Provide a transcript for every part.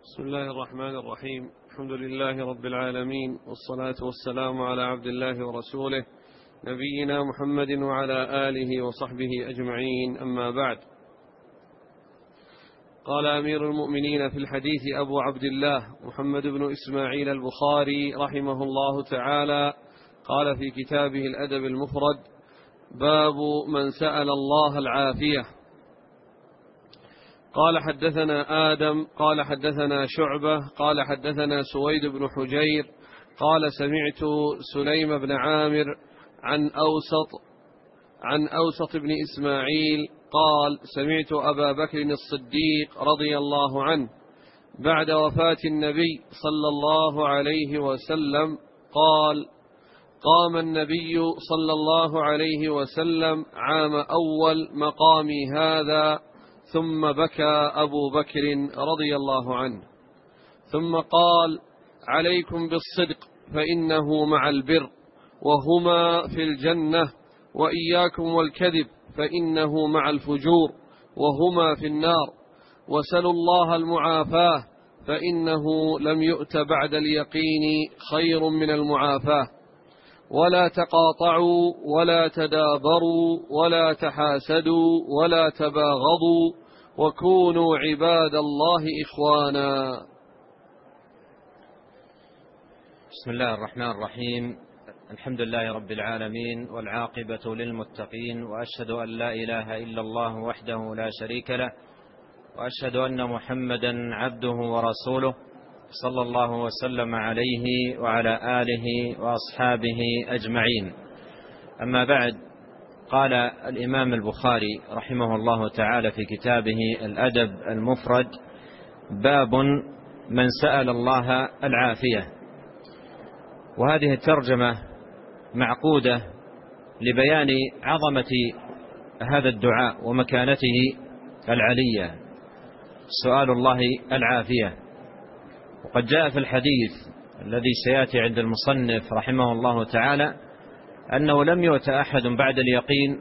بسم الله الرحمن الرحيم. الحمد لله رب العالمين، والصلاة والسلام على عبد الله ورسوله نبينا محمد وعلى آله وصحبه أجمعين، أما بعد. قال أمير المؤمنين في الحديث أبو عبد الله محمد بن إسماعيل البخاري رحمه الله تعالى، قال في كتابه الأدب المفرد: باب من سأل الله العافية. قال حدثنا آدم قال حدثنا شعبة قال حدثنا سويد بن حجير قال سمعت سليم بن عامر عن أوسط بن إسماعيل قال سمعت أبا بكر الصديق رضي الله عنه بعد وفاة النبي صلى الله عليه وسلم قال: قام النبي صلى الله عليه وسلم عام أول مقامي هذا، ثم بكى أبو بكر رضي الله عنه، ثم قال: عليكم بالصدق فإنه مع البر وهما في الجنة، وإياكم والكذب فإنه مع الفجور وهما في النار، وسلوا الله المعافاة فإنه لم يؤت بعد اليقين خير من المعافاة، ولا تقاطعوا ولا تدابروا ولا تحاسدوا ولا تباغضوا، وكونوا عباد الله إخوانا. بسم الله الرحمن الرحيم. الحمد لله رب العالمين، والعاقبة للمتقين، وأشهد أن لا إله إلا الله وحده لا شريك له، وأشهد أن محمدا عبده ورسوله صلى الله وسلم عليه وعلى آله وأصحابه أجمعين. أما بعد، قال الإمام البخاري رحمه الله تعالى في كتابه الأدب المفرد: باب من سأل الله العافية. وهذه الترجمة معقودة لبيان عظمة هذا الدعاء ومكانته العلية، سؤال الله العافية. وقد جاء في الحديث الذي سيأتي عند المصنف رحمه الله تعالى أنه لم يؤت أحد بعد اليقين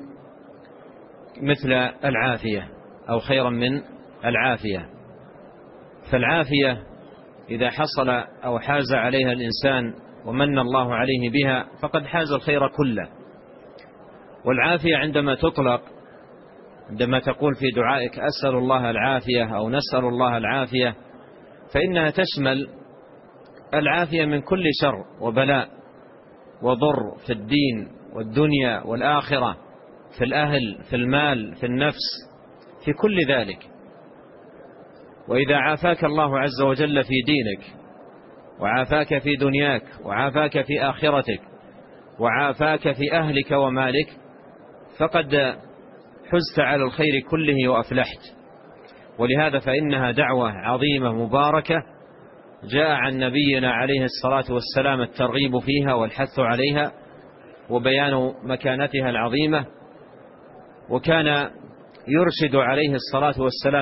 مثل العافية أو خيرا من العافية. فالعافية إذا حصل أو حاز عليها الإنسان ومن الله عليه بها فقد حاز الخير كله. والعافية عندما تطلق، عندما تقول في دعائك أسأل الله العافية أو نسأل الله العافية، فإنها تشمل العافية من كل شر وبلاء وضر في الدين والدنيا والآخرة، في الأهل، في المال، في النفس، في كل ذلك. وإذا عافاك الله عز وجل في دينك، وعافاك في دنياك، وعافاك في آخرتك، وعافاك في أهلك ومالك، فقد حزت على الخير كله وأفلحت. ولهذا فإنها دعوة عظيمة مباركة جاء عن نبينا عليه الصلاة والسلام الترغيب فيها والحث عليها وبيان مكانتها العظيمة. وكان يرشد عليه الصلاة والسلام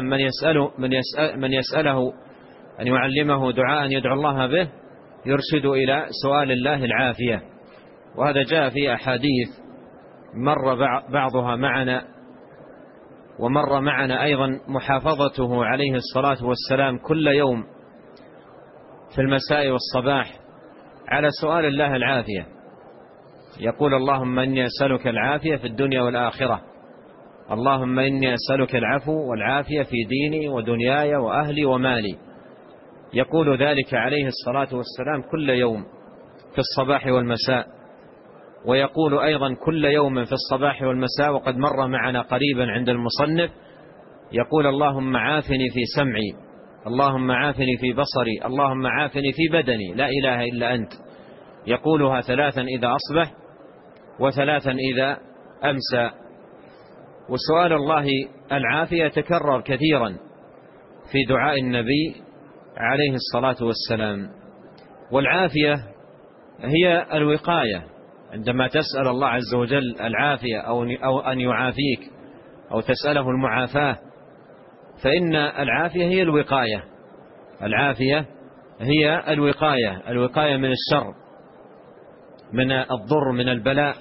من يسأله أن يعلمه دعاء يدعو الله به، يرشد إلى سؤال الله العافية. وهذا جاء في أحاديث مر بعضها معنا، ومر معنا أيضا محافظته عليه الصلاة والسلام كل يوم في المساء والصباح على سؤال الله العافية. يقول: اللهم إني أسألك العافية في الدنيا والآخرة، اللهم إني أسألك العفو والعافية في ديني ودنياي وأهلي ومالي. يقول ذلك عليه الصلاة والسلام كل يوم في الصباح والمساء. ويقول أيضا كل يوم في الصباح والمساء، وقد مر معنا قريبا عند المصنف، يقول: اللهم عافني في سمعي، اللهم عافني في بصري، اللهم عافني في بدني، لا إله إلا أنت. يقولها 3 إذا أصبح و3 إذا أمسى. وسؤال الله العافية يتكرر كثيرا في دعاء النبي عليه الصلاة والسلام. والعافية هي الوقاية. عندما تسأل الله عز وجل العافية أو أن يعافيك أو تسأله المعافاة، فإن العافية هي الوقاية. العافية هي الوقاية من الشر، من الضر، من البلاء،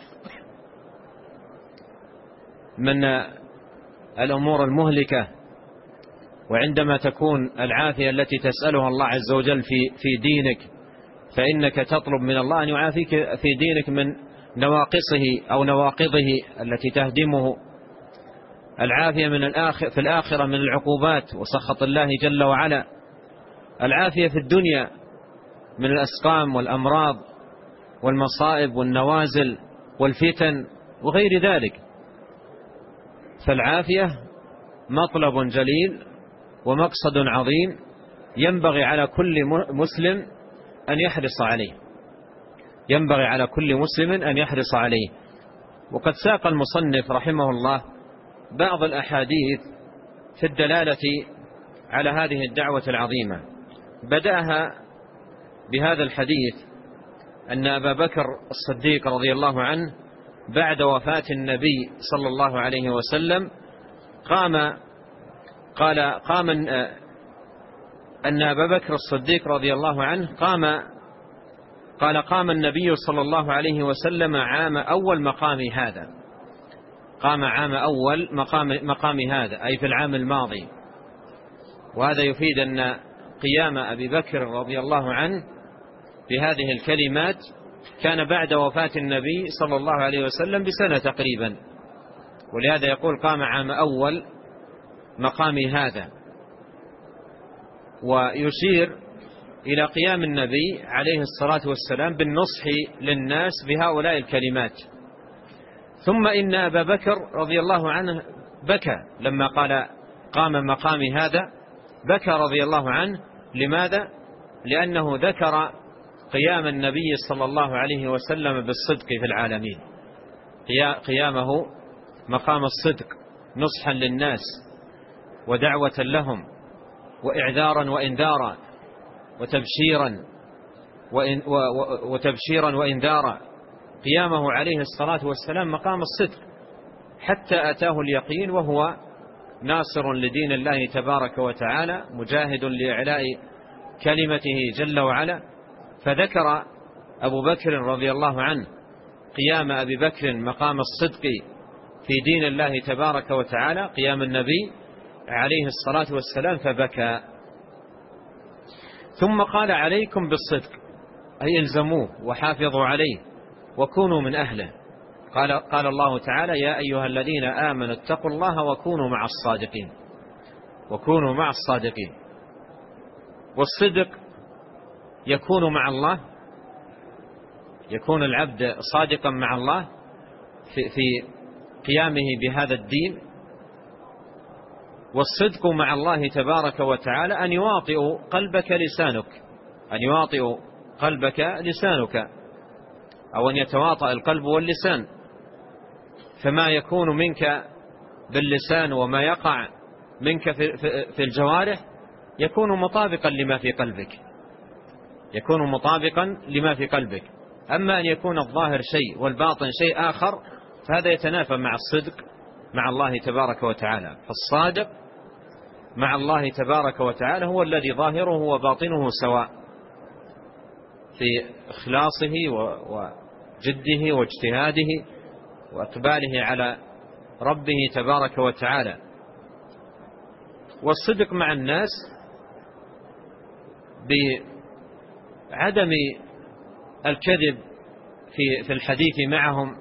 من الأمور المهلكة. وعندما تكون العافية التي تسألها الله عز وجل في دينك، فإنك تطلب من الله أن يعافيك في دينك من نواقصه أو نواقضه التي تهدمه. العافية في الآخرة من العقوبات وسخط الله جل وعلا. العافية في الدنيا من الأسقام والأمراض والمصائب والنوازل والفتن وغير ذلك. فالعافية مطلب جليل ومقصد عظيم ينبغي على كل مسلم أن يحرص عليه، ينبغي على كل مسلم أن يحرص عليه. وقد ساق المصنف رحمه الله بعض الأحاديث في الدلالة على هذه الدعوة العظيمة. بدأها بهذا الحديث أن أبا بكر الصديق رضي الله عنه بعد وفاة النبي صلى الله عليه وسلم أن أبا بكر الصديق رضي الله عنه قام النبي صلى الله عليه وسلم عام أول مقام هذا، قام عام أول مقام هذا أي في العام الماضي. وهذا يفيد أن قيام أبي بكر رضي الله عنه بهذه الكلمات كان بعد وفاة النبي صلى الله عليه وسلم بسنة تقريبا، ولهذا يقول قام عام أول مقام هذا. ويشير إلى قيام النبي عليه الصلاة والسلام بالنصح للناس بهؤلاء الكلمات. ثم إن أبا بكر رضي الله عنه بكى لما قال قام مقام هذا، بكى رضي الله عنه. لماذا؟ لأنه ذكر قيام النبي صلى الله عليه وسلم بالصدق في العالمين، قيامه مقام الصدق نصحا للناس ودعوة لهم وإعذارا وإنذارا وتبشيرا وإنذارا. قيامه عليه الصلاة والسلام مقام الصدق حتى أتاه اليقين، وهو ناصر لدين الله تبارك وتعالى مجاهد لإعلاء كلمته جل وعلا. فذكر أبو بكر رضي الله عنه قيام أبي بكر مقام الصدق في دين الله تبارك وتعالى، قيام النبي عليه الصلاة والسلام، فبكى. ثم قال عليكم بالصدق أي الزموه وحافظوا عليه وكونوا من أهله. قال الله تعالى يا أيها الذين آمنوا اتقوا الله وكونوا مع الصادقين، وكونوا مع الصادقين. والصدق يكون مع الله، يكون العبد صادقا مع الله في قيامه بهذا الدين. والصدق مع الله تبارك وتعالى أن يواطئ قلبك لسانك، أن يواطئ قلبك لسانك، أو أن يتواطأ القلب واللسان. فما يكون منك باللسان وما يقع منك في الجوارح يكون مطابقا لما في قلبك، يكون مطابقا لما في قلبك. أما أن يكون الظاهر شيء والباطن شيء آخر فهذا يتنافى مع الصدق مع الله تبارك وتعالى. فالصادق مع الله تبارك وتعالى هو الذي ظاهره وباطنه سواء في إخلاصه وجده واجتهاده وإقباله على ربه تبارك وتعالى. والصدق مع الناس بعدم الكذب في الحديث معهم،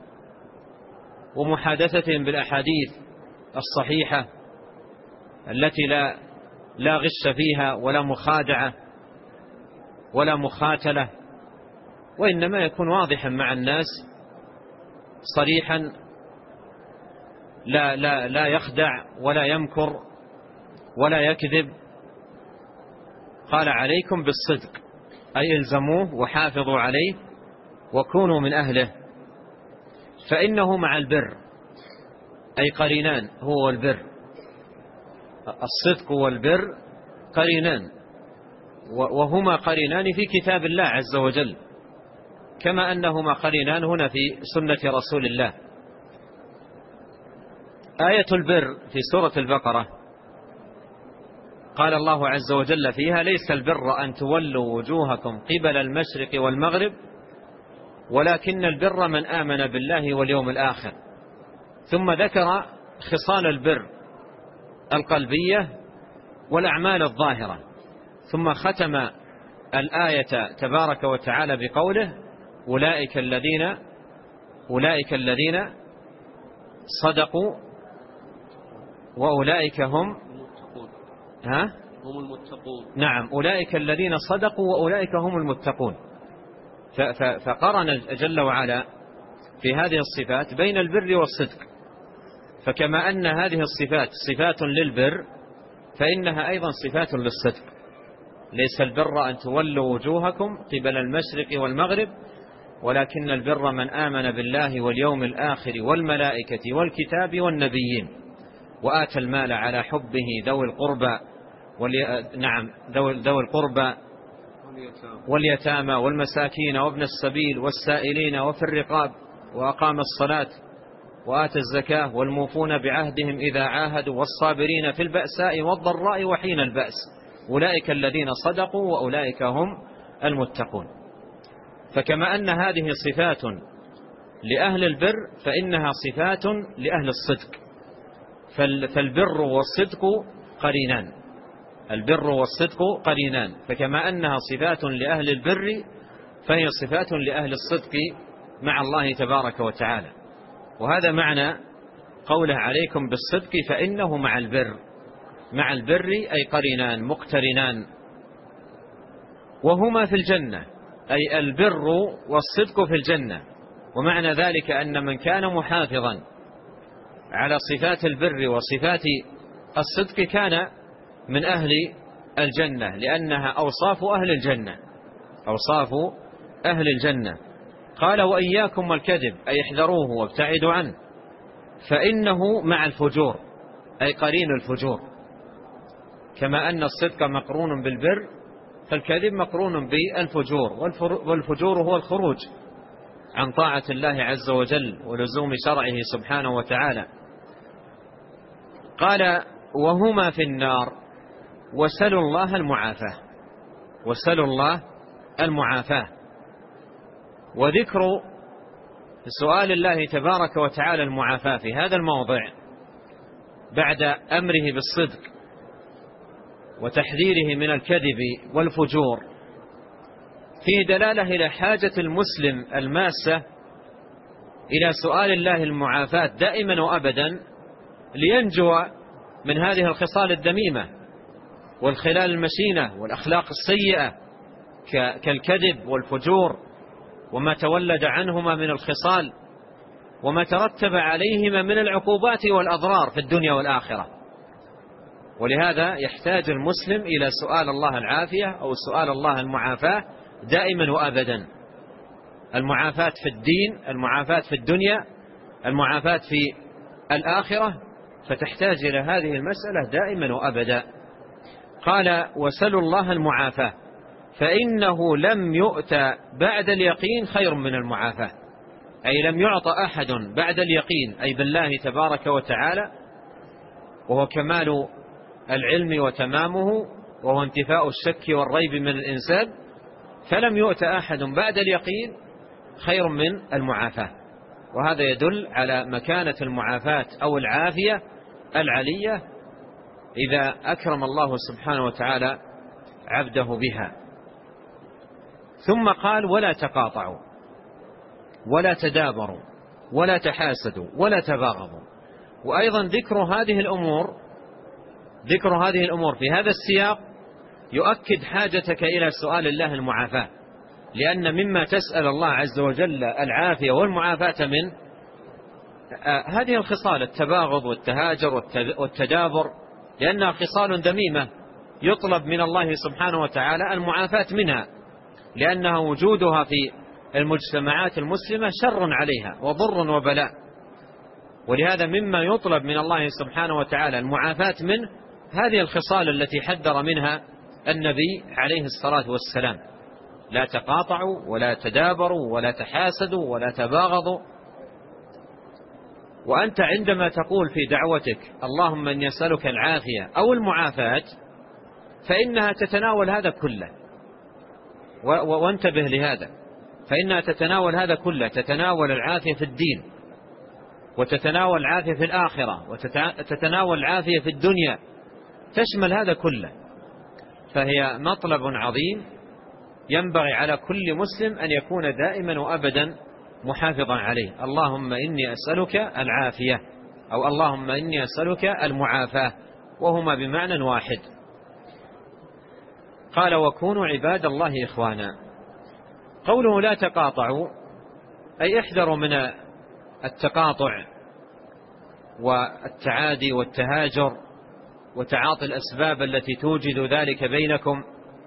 ومحادثتهم بالأحاديث الصحيحة التي لا غش فيها ولا مخادعة ولا مخاتلة، وإنما يكون واضحا مع الناس صريحا، لا يخدع ولا يمكر ولا يكذب. قال عليكم بالصدق أي الزموه وحافظوا عليه وكونوا من أهله، فإنه مع البر أي قرينان، هو والبر. الصدق والبر قرينان، وهما قرينان في كتاب الله عز وجل، كما أنهما قرينان هنا في سنة رسول الله. آية البر في سورة البقرة قال الله عز وجل فيها ليس البر أن تولوا وجوهكم قبل المشرق والمغرب ولكن البر من آمن بالله واليوم الآخر. ثم ذكر خصال البر القلبية والأعمال الظاهرة. ثم ختم الآية تبارك وتعالى بقوله أولئك الذين صدقوا وأولئك هم المتقون. نعم، أولئك الذين صدقوا وأولئك هم المتقون. فقرن جل وعلا في هذه الصفات بين البر والصدق. فكما أن هذه الصفات صفات للبر فإنها أيضا صفات للصدق. ليس البر أن تولوا وجوهكم قبل المشرق والمغرب ولكن البر من آمن بالله واليوم الآخر والملائكة والكتاب والنبيين وآتى المال على حبه ذوي القربى واليتامى والمساكين وابن السبيل والسائلين وفي الرقاب وأقام الصلاة وآتى الزكاة والموفون بعهدهم إذا عاهدوا والصابرين في البأساء والضراء وحين البأس أولئك الذين صدقوا وأولئك هم المتقون. فكما أن هذه صفات لأهل البر فإنها صفات لأهل الصدق. فالبر والصدق قرينان، البر والصدق قرينان. فكما أنها صفات لأهل البر فهي صفات لأهل الصدق مع الله تبارك وتعالى. وهذا معنى قوله عليكم بالصدق فإنه مع البر أي قرينان مقترنان وهما في الجنة، أي البر والصدق في الجنة. ومعنى ذلك أن من كان محافظا على صفات البر وصفات الصدق كان من أهل الجنة، لأنها أوصاف أهل الجنة. قال وإياكم والكذب أي احذروه وابتعدوا عنه فإنه مع الفجور أي قرين الفجور. كما أن الصدق مقرون بالبر فالكذب مقرون بالفجور، والفجور هو الخروج عن طاعة الله عز وجل ولزوم شرعه سبحانه وتعالى. قال وهما في النار وسلوا الله المعافاة. وذكر سؤال الله تبارك وتعالى المعافاة في هذا الموضع بعد أمره بالصدق وتحذيره من الكذب والفجور فيه دلالة إلى حاجة المسلم الماسة إلى سؤال الله المعافاة دائما وأبدا لينجو من هذه الخصال الذميمة والخلال المشينة والأخلاق السيئة كالكذب والفجور وما تولد عنهما من الخصال وما ترتب عليهما من العقوبات والأضرار في الدنيا والآخرة. ولهذا يحتاج المسلم إلى سؤال الله العافية أو سؤال الله المعافاة دائما وأبدا. المعافاة في الدين، المعافاة في الدنيا، المعافاة في الآخرة، فتحتاج إلى هذه المسألة دائما وأبدا. قال وسلوا الله المعافاة فإنه لم يؤتى بعد اليقين خير من المعافاة، أي لم يعطى أحد بعد اليقين أي بالله تبارك وتعالى، وهو كمال العلم وتمامه وهو انتفاء الشك والريب من الإنسان، فلم يؤتى أحد بعد اليقين خير من المعافاة. وهذا يدل على مكانة المعافاة أو العافية العلية إذا أكرم الله سبحانه وتعالى عبده بها. ثم قال ولا تقاطعوا ولا تدابروا ولا تحاسدوا ولا تباغضوا. وأيضا ذكر هذه الأمور في هذا السياق يؤكد حاجتك إلى سؤال الله المعافاة، لأن مما تسأل الله عز وجل العافية والمعافاة من هذه الخصال التباغض والتهاجر والتدابر، لأنها خصال ذميمة يطلب من الله سبحانه وتعالى المعافاة منها، لأنها وجودها في المجتمعات المسلمة شر عليها وضر وبلاء. ولهذا مما يطلب من الله سبحانه وتعالى المعافاة منه هذه الخصال التي حذر منها النبي عليه الصلاة والسلام: لا تقاطعوا ولا تدابروا ولا تحاسدوا ولا تباغضوا. وأنت عندما تقول في دعوتك اللهم إني أسألك العافية أو المعافاة فإنها تتناول هذا كله، وانتبه لهذا، فإنها تتناول هذا كله، تتناول العافية في الدين وتتناول العافية في الآخرة وتتناول العافية في الدنيا تشمل هذا كله، فهي مطلب عظيم ينبغي على كل مسلم أن يكون دائما وأبدا محافظا عليه. اللهم إني أسألك العافية، أو اللهم إني أسألك المعافاة، وهما بمعنى واحد. قال وكونوا عباد الله إخوانا. قوله لا تقاطعوا أي احذروا من التقاطع والتعادي والتهاجر وتعاطي الأسباب التي توجد ذلك بينكم.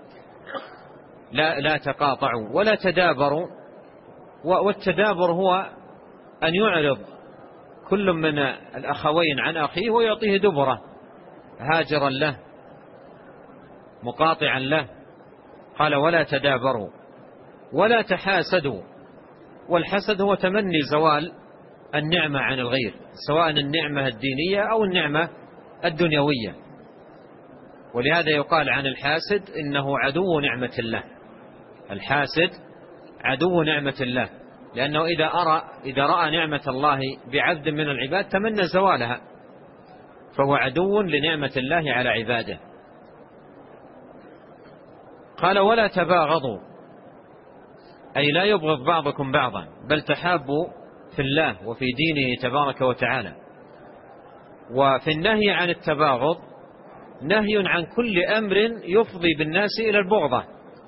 لا تقاطعوا ولا تدابروا. والتدابر هو أن يعرض كل من الأخوين عن أخيه ويعطيه دبره، هاجرا له مقاطعا له. قال ولا تدابروا ولا تحاسدوا. والحسد هو تمني زوال النعمة عن الغير، سواء النعمة الدينية أو النعمة الدنيوية. ولهذا يقال عن الحاسد إنه عدو نعمة الله. الحاسد عدو نعمة الله، لأنه إذا رأى نعمة الله بعبد من العباد تمنى زوالها، فهو عدو لنعمة الله على عباده. قال ولا تباغضوا أي لا يبغض بعضكم بعضا، بل تحابوا في الله وفي دينه تبارك وتعالى. وفي النهي عن التباغض نهي عن كل أمر يفضي بالناس إلى البغضة.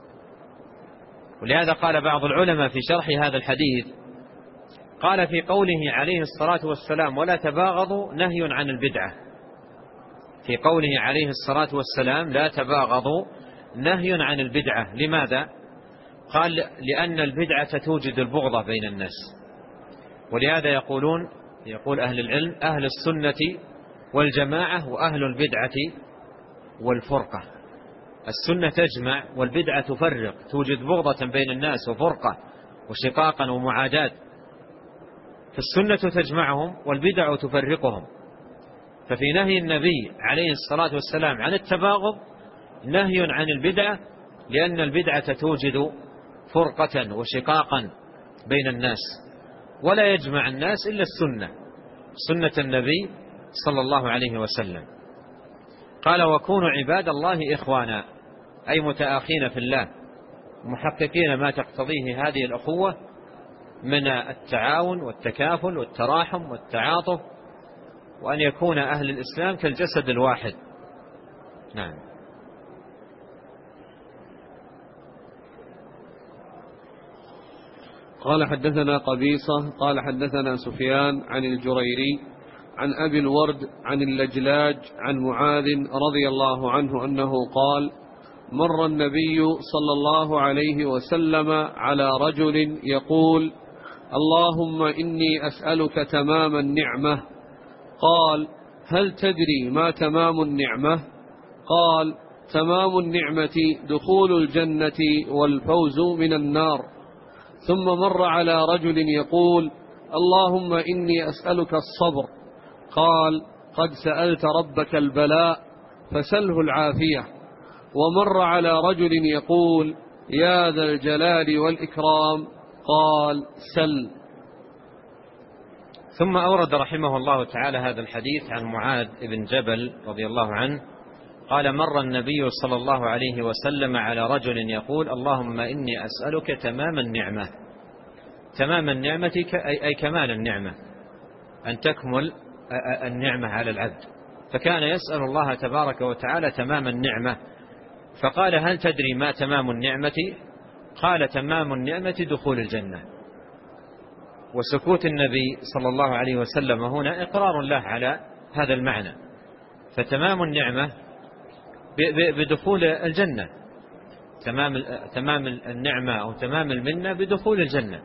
ولهذا قال بعض العلماء في شرح هذا الحديث، قال في قوله عليه الصلاة والسلام ولا تباغضوا نهي عن البدعة. في قوله عليه الصلاة والسلام لا تباغضوا نهي عن البدعة. لماذا؟ قال لأن البدعة توجد البغضة بين الناس. ولهذا يقول أهل العلم أهل السنة والجماعة وأهل البدعة والفرقة. السنة تجمع والبدعة تفرق، توجد بغضة بين الناس وفرقة وشقاقا ومعاداة. فالسنة تجمعهم والبدع تفرقهم. ففي نهي النبي عليه الصلاة والسلام عن التباغض نهي عن البدعة، لأن البدعة توجد فرقة وشقاقا بين الناس، ولا يجمع الناس إلا السنة، سنة النبي صلى الله عليه وسلم. قال وكونوا عباد الله إخوانا أي متآخين في الله، محققين ما تقتضيه هذه الأخوة من التعاون والتكافل والتراحم والتعاطف، وأن يكون أهل الإسلام كالجسد الواحد. نعم. قال حدثنا قبيصة قال حدثنا سفيان عن الجريري عن أبي الورد عن اللجلاج عن معاذ رضي الله عنه أنه قال مر النبي صلى الله عليه وسلم على رجل يقول اللهم إني أسألك تمام النعمة. قال هل تدري ما تمام النعمة؟ قال تمام النعمة دخول الجنة والفوز من النار. ثم مر على رجل يقول اللهم إني أسألك الصبر. قال قد سألت ربك البلاء فسله العافية. ومر على رجل يقول يا ذا الجلال والإكرام. قال سل. ثم أورد رحمه الله تعالى هذا الحديث عن معاذ بن جبل رضي الله عنه قال مر النبي صلى الله عليه وسلم على رجل يقول اللهم إني أسألك تمام النعمة. تمام النعمة أي كمال النعمة، أن تكمل النعمة على العبد. فكان يسأل الله تبارك وتعالى تمام النعمة. فقال هل تدري ما تمام النعمة؟ قال تمام النعمة دخول الجنة. وسكوت النبي صلى الله عليه وسلم هنا إقرار له على هذا المعنى. فتمام النعمة بدخول الجنة، تمام النعمة أو تمام المنة بدخول الجنة.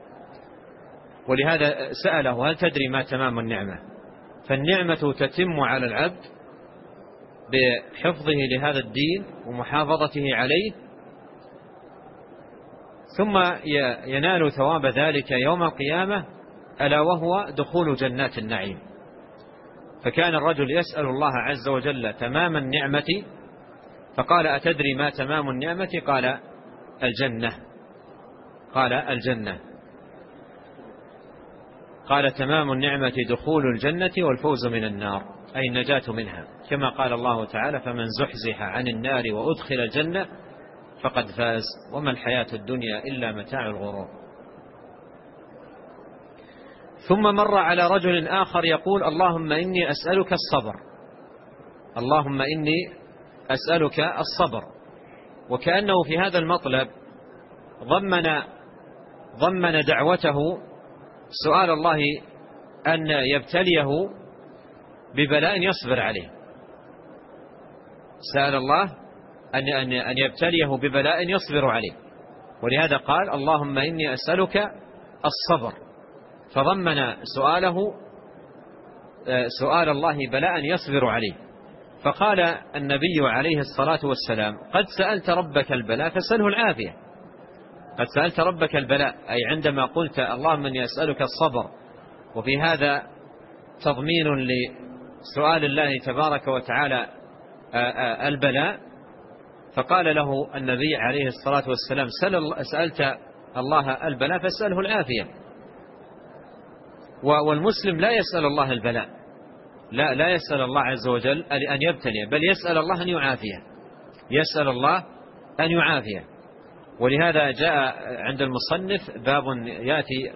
ولهذا سأله هل تدري ما تمام النعمة؟ فالنعمة تتم على العبد بحفظه لهذا الدين ومحافظته عليه، ثم ينال ثواب ذلك يوم القيامة، ألا وهو دخول جنات النعيم. فكان الرجل يسأل الله عز وجل تمام النعمة، فقال أتدري ما تمام النعمة؟ قال الجنة. قال الجنة. قال تمام النعمة دخول الجنة والفوز من النار. أي النجاة منها، كما قال الله تعالى: فمن زحزح عن النار وأدخل الجنة فقد فاز وما الحياة الدنيا إلا متاع الغرور. ثم مر على رجل آخر يقول: اللهم إني أسألك الصبر، اللهم إني أسألك الصبر. وكأنه في هذا المطلب ضمن دعوته سؤال الله أن يبتليه ببلاء يصبر عليه، سأل الله أن يبتليه ببلاء يصبر عليه، ولهذا قال: اللهم إني أسألك الصبر، فضمن سؤال الله بلاء يصبر عليه. فقال النبي عليه الصلاة والسلام: قد سألت ربك البلاء فسأله العافية. قد سألت ربك البلاء، أي عندما قلت اللهم إني أسألك الصبر، وفي هذا تضمين لسؤال الله تبارك وتعالى البلاء، فقال له النبي عليه الصلاة والسلام: سألت الله البلاء فاسأله العافية. والمسلم لا يسأل الله البلاء، لا يسأل الله عز وجل أن يبتلي، بل يسأل الله أن يعافيه، يسأل الله أن يعافيه. ولهذا جاء عند المصنف باب يأتي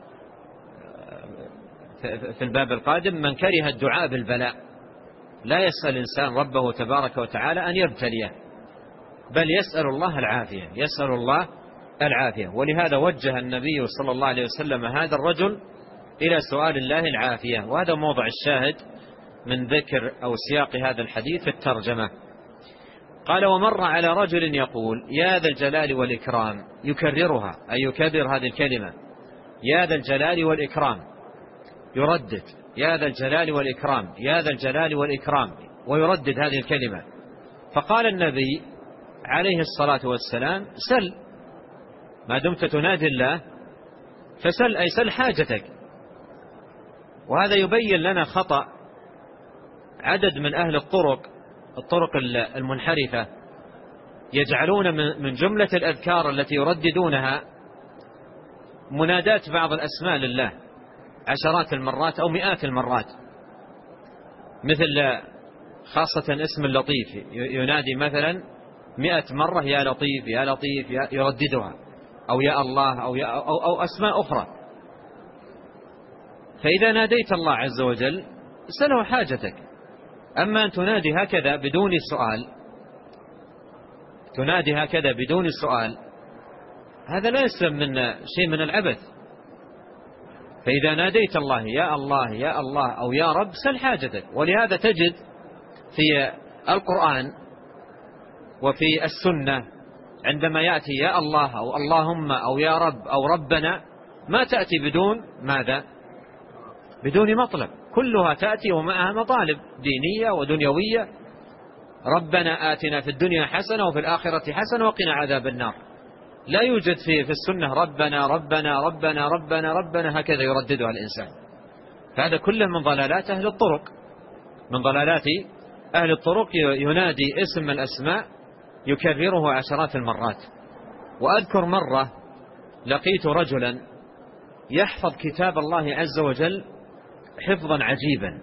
في الباب القادم: من كره الدعاء بالبلاء. لا يسأل الإنسان ربه تبارك وتعالى أن يبتليه، بل يسأل الله العافية، يسأل الله العافية. ولهذا وجه النبي صلى الله عليه وسلم هذا الرجل إلى سؤال الله العافية، وهذا موضع الشاهد من ذكر أو سياق هذا الحديث في الترجمة. قال: ومر على رجل يقول: يا ذا الجلال والإكرام، يكررها أي يكرر هذه الكلمة: يا ذا الجلال والإكرام، يردد: يا ذا الجلال والإكرام، يا ذا الجلال والإكرام، ويردد هذه الكلمة. فقال النبي عليه الصلاة والسلام: سل، ما دمت تنادي الله فسل، أي سل حاجتك. وهذا يبين لنا خطأ عدد من أهل الطرق المنحرفة، يجعلون من جملة الأذكار التي يرددونها منادات بعض الأسماء لله عشرات المرات أو مئات المرات، مثل خاصة اسم اللطيف ينادي مثلا 100 مرة: يا لطيف يا لطيف، يرددها، أو يا الله، أو أسماء أخرى. فإذا ناديت الله عز وجل سله حاجتك. أما أن تنادي هكذا بدون سؤال، تنادي هكذا بدون سؤال، هذا لا يسلم من شيء من العبث. فإذا ناديت الله يا الله يا الله أو يا رب سل حاجتك. ولهذا تجد في القرآن وفي السنة عندما يأتي يا الله أو اللهم أو يا رب أو ربنا، ما تأتي بدون ماذا؟ بدون مطلب، كلها تأتي ومعها مطالب دينية ودنيوية: ربنا آتنا في الدنيا حسنة وفي الآخرة حسنة وقنا عذاب النار. لا يوجد في السنة ربنا ربنا ربنا ربنا ربنا هكذا يرددها الإنسان. فهذا كله من ضلالات أهل الطرق، من ضلالات أهل الطرق. ينادي اسم من الأسماء يكرره عشرات المرات. وأذكر مرة لقيت رجلا يحفظ كتاب الله عز وجل حفظا عجيبا،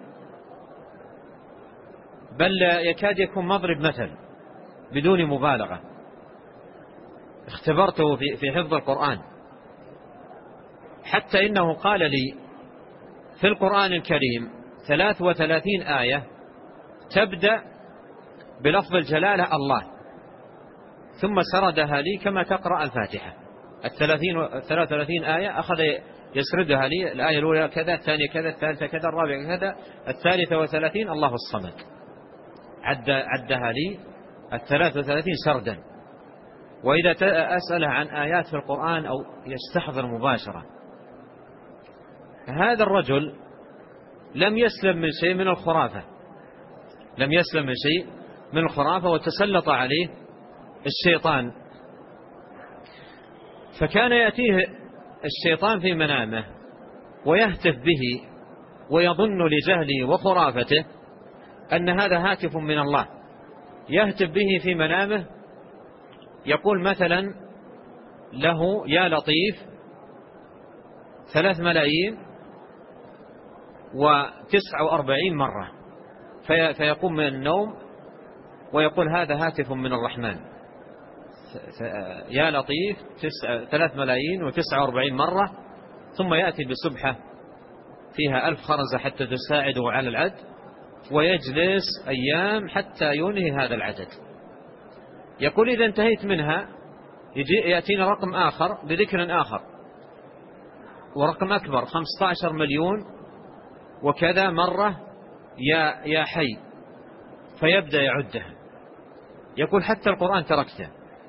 بل يكاد يكون مضرب مثل بدون مبالغة. اختبرته في حفظ القرآن، حتى إنه قال لي في القرآن الكريم 33 آية تبدأ بلفظ الجلالة الله، ثم سردها لي كما تقرأ الفاتحة. 33 آية أخذ يسردها لي: الآية الأولى كذا، الثانية كذا، الثالثة كذا، الرابعة كذا، 33 الله الصمد. عدها لي 33 سردا. وإذا أسأله عن آيات في القرآن أو يستحضر مباشرة. هذا الرجل لم يسلم من شيء من الخرافة، لم يسلم من شيء من الخرافة، وتسلط عليه الشيطان. فكان يأتيه الشيطان في منامه ويهتف به، ويظن لجهله وخرافته أن هذا هاتف من الله. يهتف به في منامه، يقول مثلا له: يا لطيف 3,049,000 مرة، فيقوم من النوم ويقول هذا هاتف من الرحمن، يا لطيف 3,049,049 مرة، ثم يأتي بسبحة فيها 1000 خرزة حتى تساعده على العد، ويجلس أيام حتى ينهي هذا العدد. يقول إذا انتهيت منها يأتينا رقم آخر بذكر آخر ورقم أكبر 15 مليون وكذا مرة يا حي، فيبدأ يعدها. يقول حتى القرآن تركته.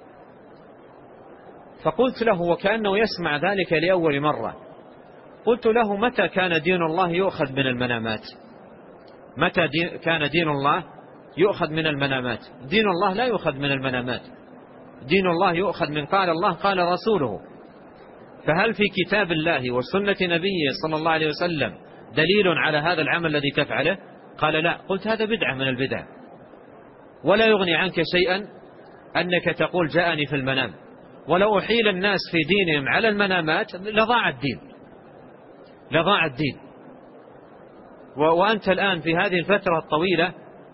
فقلت له وكأنه يسمع ذلك لأول مرة، قلت له متى كان دين الله يؤخذ من المنامات؟ متى كان دين الله يؤخذ من المنامات؟ دين الله لا يؤخذ من المنامات، دين الله يؤخذ من قال الله قال رسوله. فهل في كتاب الله وسنة نبيه صلى الله عليه وسلم دليل على هذا العمل الذي تفعله؟ قال لا. قلت هذا بدعة من البدع، ولا يغني عنك شيئا أنك تقول جاءني في المنام، ولو أحيل الناس في دينهم على المنامات لضاع الدين، لضاع الدين. وأنت الآن في هذه الفترة الطويلة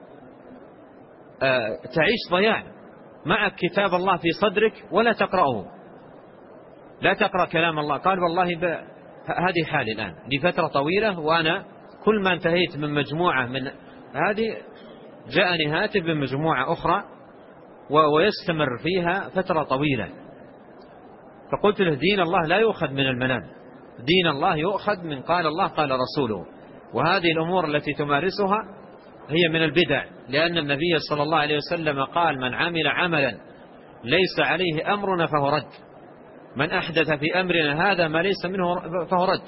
تعيش ضياع، معك كتاب الله في صدرك ولا تقرأه، لا تقرأ كلام الله. قال والله هذه حالي الآن لفترة طويلة، وأنا كل ما انتهيت من مجموعة من هذه جاءني هاتف بمجموعة أخرى ويستمر فيها فترة طويلة. فقلت له دين الله لا يؤخذ من المنام، دين الله يؤخذ من قال الله قال رسوله. وهذه الأمور التي تمارسها هي من البدع، لأن النبي صلى الله عليه وسلم قال من عمل عملا ليس عليه أمرنا فهو رد، من أحدث في أمرنا هذا ما ليس منه فهو رد.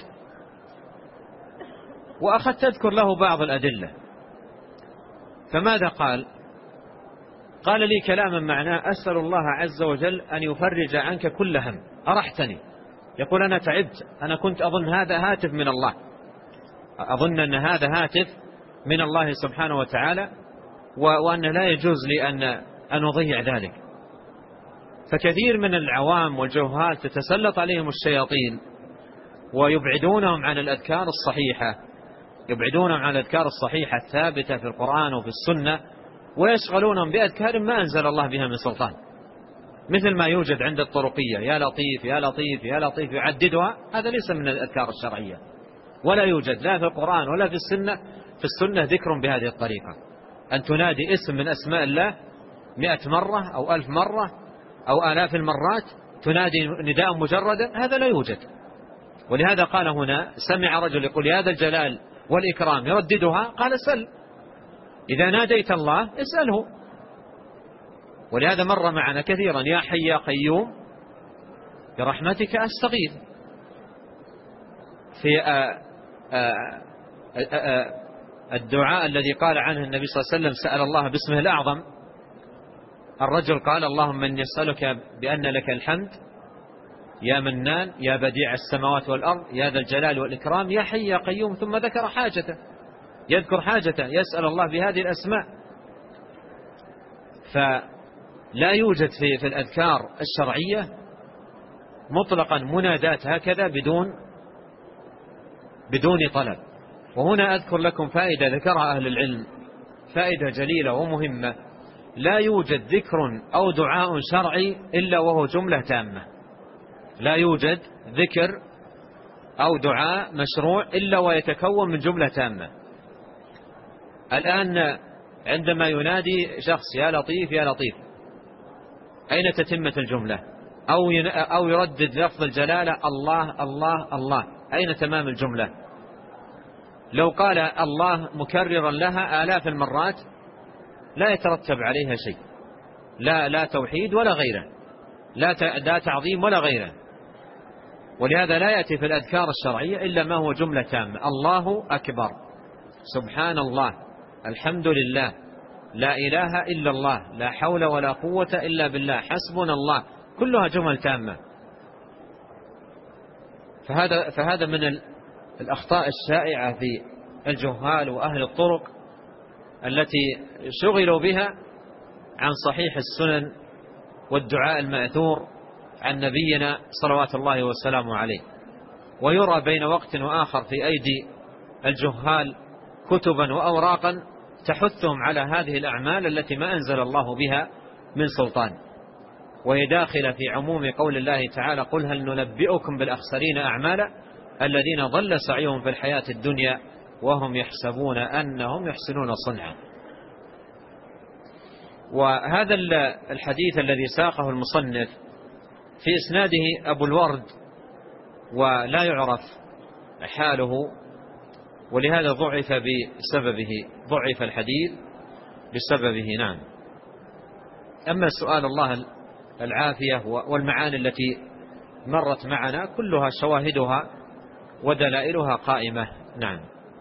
وأخذت أذكر له بعض الأدلة. فماذا قال؟ قال لي كلاما معناه أسأل الله عز وجل أن يفرج عنك كل هم. أرحتني. يقول أنا تعبت، أنا كنت أظن هذا هاتف من الله، أظن أن هذا هاتف من الله سبحانه وتعالى، وأن لا يجوز لي أن أضيع ذلك. فكثير من العوام والجهال تتسلط عليهم الشياطين ويبعدونهم عن الأذكار الصحيحة، يبعدونهم عن الأذكار الصحيحة الثابتة في القرآن وفي السنة، ويشغلونهم بأذكار ما أنزل الله بها من سلطان، مثل ما يوجد عند الطرقية يا لطيف يا لطيف يا لطيف يعددها. هذا ليس من الأذكار الشرعية، ولا يوجد لا في القرآن ولا في السنة. في السنة ذكر بهذه الطريقة، أن تنادي اسم من أسماء الله 100 مرة أو 1000 مرة أو آلاف المرات، تنادي نداء مجردا، هذا لا يوجد. ولهذا قال هنا سمع رجل يقول يا ذا الجلال والإكرام يرددها، قال سل، إذا ناديت الله اسأله. ولهذا مر معنا كثيرا يا حي يا قيوم برحمتك أستغيث. في الدعاء الذي قال عنه النبي صلى الله عليه وسلم سأل الله باسمه الأعظم، الرجل قال اللهم من يسألك بأن لك الحمد يا منان يا بديع السماوات والأرض يا ذا الجلال والإكرام يا حي يا قيوم، ثم ذكر حاجته، يذكر حاجته، يسأل الله بهذه الأسماء. فلا يوجد في الأذكار الشرعية مطلقا منادات هكذا بدون طلب. وهنا أذكر لكم فائدة ذكرها أهل العلم، فائدة جليلة ومهمة. لا يوجد ذكر أو دعاء شرعي إلا وهو جملة تامة، لا يوجد ذكر أو دعاء مشروع إلا ويتكون من جملة تامة. الآن عندما ينادي شخص يا لطيف يا لطيف، أين تتمة الجملة؟ أو يردد لفظ الجلالة الله الله الله، أين تمام الجملة؟ لو قال الله مكررا لها آلاف المرات لا يترتب عليها شيء، لا توحيد ولا غيره، لا تعظيم ولا غيره. ولهذا لا يأتي في الأذكار الشرعية إلا ما هو جملة تامة، الله أكبر، سبحان الله، الحمد لله، لا إله إلا الله، لا حول ولا قوة إلا بالله، حسبنا الله، كلها جمل تامة. فهذا من الأخطاء الشائعة في الجهال وأهل الطرق التي شغلوا بها عن صحيح السنن والدعاء المأثور عن نبينا صلوات الله وسلامه عليه. ويرى بين وقت وآخر في أيدي الجهال كتبا وأوراقا تحثهم على هذه الأعمال التي ما أنزل الله بها من سلطان، وهي داخلة في عموم قول الله تعالى: قل هل ننبئكم بالأخسرين أعمالا الذين ضل سعيهم في الحياة الدنيا وهم يحسبون أنهم يحسنون صنعا. وهذا الحديث الذي ساقه المصنف في إسناده أبو الورد ولا يعرف حاله، ولهذا ضعف الحديث بسببه. نعم. أما سؤال الله العافية والمعاني التي مرت معنا كلها شواهدها ودلائلها قائمة. نعم.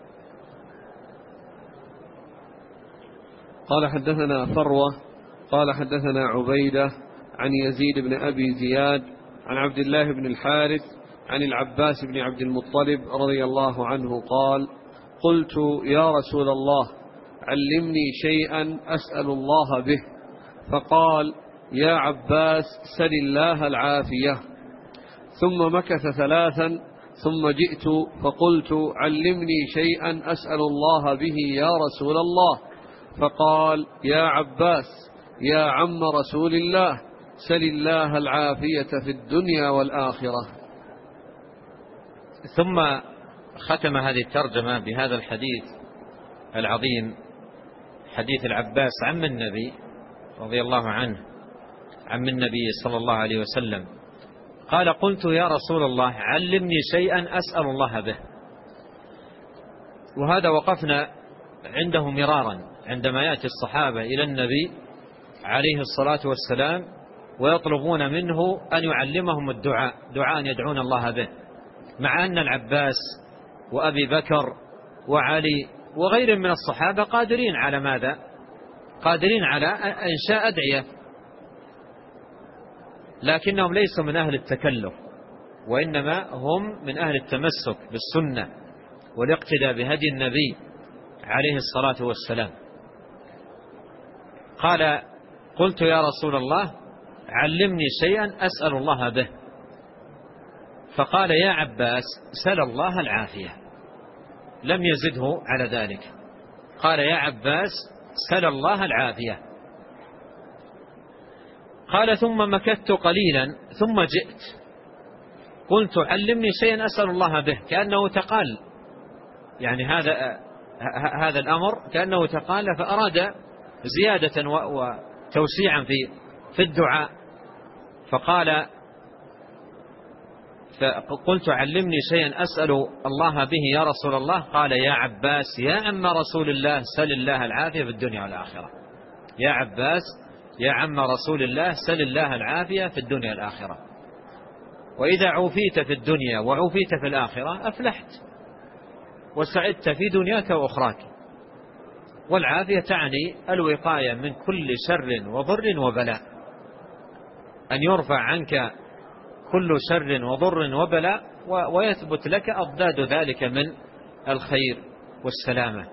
قال حدثنا فروة قال حدثنا عبيدة عن يزيد بن أبي زياد عن عبد الله بن الحارث عن العباس بن عبد المطلب رضي الله عنه قال: قلت يا رسول الله علمني شيئا أسأل الله به، فقال: يا عباس سل الله العافية. ثم مكث ثلاثا ثم جئت فقلت: علمني شيئا أسأل الله به يا رسول الله، فقال: يا عباس يا عم رسول الله سل الله العافية في الدنيا والآخرة. ثم ختم هذه الترجمة بهذا الحديث العظيم، حديث العباس عم النبي رضي الله عنه، عم النبي صلى الله عليه وسلم، قال: قلت يا رسول الله علمني شيئا أسأل الله به. وهذا وقفنا عنده مرارا عندما يأتي الصحابة إلى النبي عليه الصلاة والسلام ويطلبون منه أن يعلمهم الدعاء، دعاء يدعون الله به، مع أن العباس وأبي بكر وعلي وغير من الصحابة قادرين على ماذا؟ قادرين على إنشاء أدعية، لكنهم ليسوا من أهل التكلف، وإنما هم من أهل التمسك بالسنة والاقتداء بهدي النبي عليه الصلاة والسلام. قال: قلت يا رسول الله علمني شيئا أسأل الله به، فقال: يا عباس سل الله العافية. لم يزده على ذلك، قال: يا عباس سل الله العافية. قال: ثم مكثت قليلا ثم جئت قلت: علمني شيئا أسأل الله به، كأنه تقال، يعني هذا الأمر كأنه تقال، فأراد زيادة وتوسيعا في الدعاء، فقال: فقلت: علمني شيئا أسأل الله به يا رسول الله. قال: يا عباس يا عم رسول الله سل الله العافية في الدنيا والآخرة. يا عباس يا عم رسول الله سل الله العافية في الدنيا والآخرة. وإذا عوفيت في الدنيا وعوفيت في الآخرة أفلحت وسعدت في دنياك وأخراك. والعافية تعني الوقاية من كل شر وضر وبلاء، أن يرفع عنك كل شر وضر وبلاء ويثبت لك أضداد ذلك من الخير والسلامة.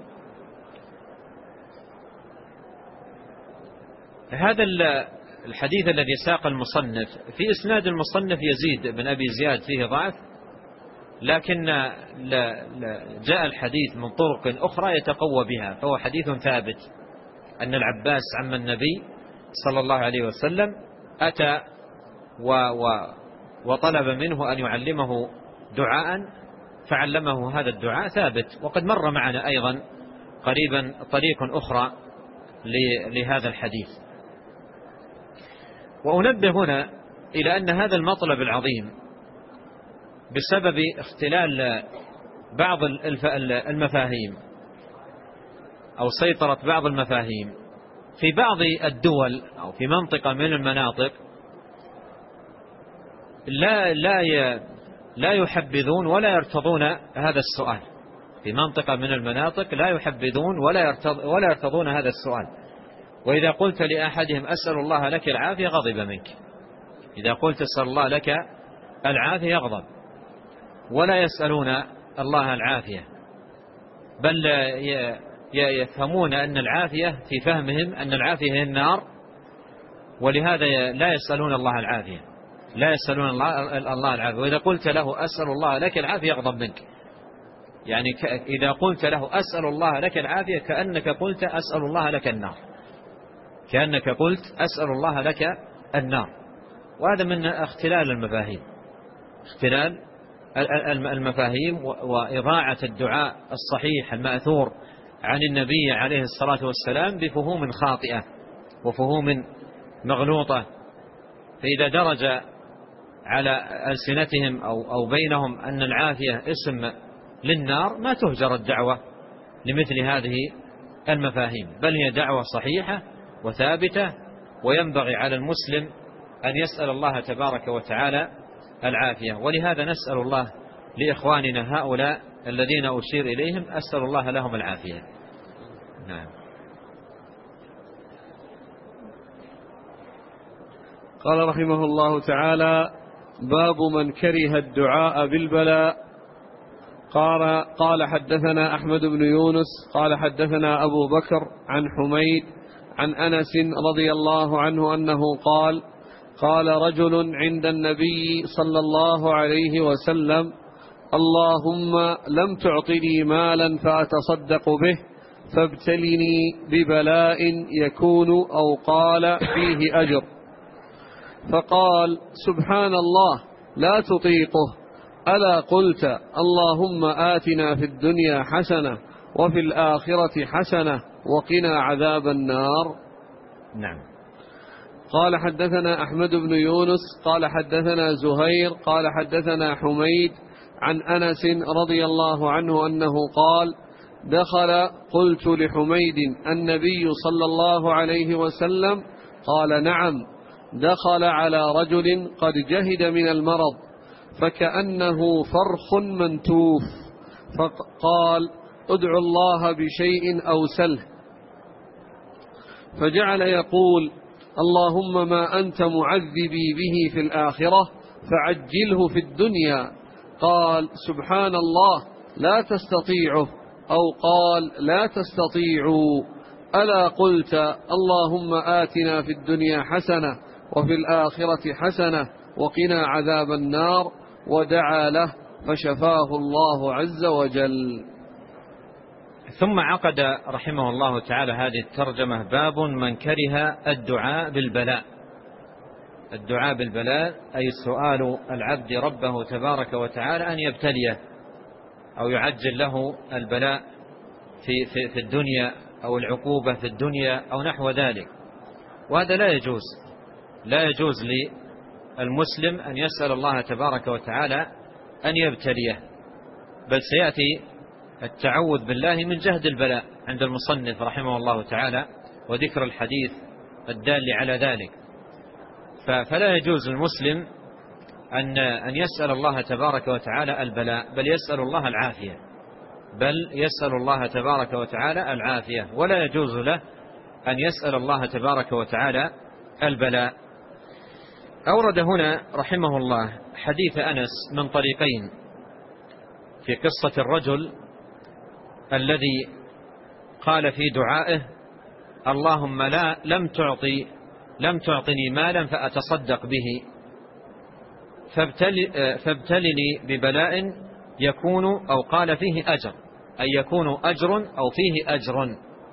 هذا الحديث الذي ساق المصنف في إسناد المصنف يزيد بن أبي زياد فيه ضعف، لكن جاء الحديث من طرق أخرى يتقوى بها، فهو حديث ثابت أن العباس عم النبي صلى الله عليه وسلم أتى وطلب منه أن يعلمه دعاء فعلمه هذا الدعاء ثابت. وقد مر معنا أيضا قريبا طريق أخرى لهذا الحديث. وأنبه هنا إلى أن هذا المطلب العظيم بسبب اختلال بعض المفاهيم أو سيطرة بعض المفاهيم في بعض الدول أو في منطقة من المناطق لا يحبذون ولا يرتضون هذا السؤال. في منطقة من المناطق لا يحبذون ولا يرتضون هذا السؤال. وإذا قلت لأحدهم أسأل الله لك العافية غضب منك. إذا قلت أسأل الله لك العافية يغضب، ولا يسألون الله العافية، بل يفهمون أن العافية في فهمهم أن العافية هي النار، ولهذا لا يسألون الله العافية، لا يسألون الله العافية. وإذا قلت له أسأل الله لك العافية يغضب منك، يعني إذا قلت له أسأل الله لك العافية كأنك قلت أسأل الله لك النار، كأنك قلت أسأل الله لك النار. وهذا من اختلال المفاهيم، اختلال المفاهيم وإضاعة الدعاء الصحيح المأثور عن النبي عليه الصلاة والسلام بفهوم خاطئة وفهوم مغلوطة. فإذا درج على ألسنتهم أو بينهم أن العافية اسم للنار ما تهجر الدعوة لمثل هذه المفاهيم، بل هي دعوة صحيحة وثابتة، وينبغي على المسلم أن يسأل الله تبارك وتعالى العافية. ولهذا نسأل الله لإخواننا هؤلاء الذين أشير إليهم، أسأل الله لهم العافية. نعم. قال رحمه الله تعالى: باب من كره الدعاء بالبلاء. قال حدثنا أحمد بن يونس قال حدثنا أبو بكر عن حميد عن أنس رضي الله عنه أنه قال رجل عند النبي صلى الله عليه وسلم: اللهم لم تعطني مالا فأتصدق به فابتلني ببلاء يكون أو قال فيه أجر. فقال: سبحان الله لا تطيقه، ألا قلت اللهم آتنا في الدنيا حسنة وفي الآخرة حسنة وقنا عذاب النار. نعم. قال حدثنا أحمد بن يونس قال حدثنا زهير قال حدثنا حميد عن أنس رضي الله عنه أنه قال: قلت لحميد: النبي صلى الله عليه وسلم؟ قال: نعم. دخل على رجل قد جهد من المرض فكأنه فرخ منتوف، فقال: ادعو الله بشيء أوسله. فجعل يقول: اللهم ما أنت معذبي به في الآخرة فعجله في الدنيا. قال: سبحان الله لا تستطيعه، أو قال: لا تستطيعوا، ألا قلت اللهم آتنا في الدنيا حسنة وفي الآخرة حسنة وقنا عذاب النار، ودعا له فشفاه الله عز وجل. ثم عقد رحمه الله تعالى هذه الترجمة: باب من كره الدعاء بالبلاء. الدعاء بالبلاء أي سؤال العبد ربه تبارك وتعالى أن يبتليه أو يعجل له البلاء في الدنيا أو العقوبة في الدنيا أو نحو ذلك. وهذا لا يجوز للمسلم أن يسأل الله تبارك وتعالى أن يبتليه، بل سيأتي التعوذ بالله من جهد البلاء عند المصنف رحمه الله تعالى وذكر الحديث الدال على ذلك. فلا يجوز للمسلم أن يسأل الله تبارك وتعالى البلاء، بل يسأل الله تبارك وتعالى العافية، ولا يجوز له أن يسأل الله تبارك وتعالى البلاء. أورد هنا رحمه الله حديث أنس من طريقين في قصة الرجل الذي قال في دعائه: اللهم لم تعطني مالا فأتصدق به فابتلني ببلاء يكون أو قال فيه أجر، أي يكون أجر أو فيه أجر.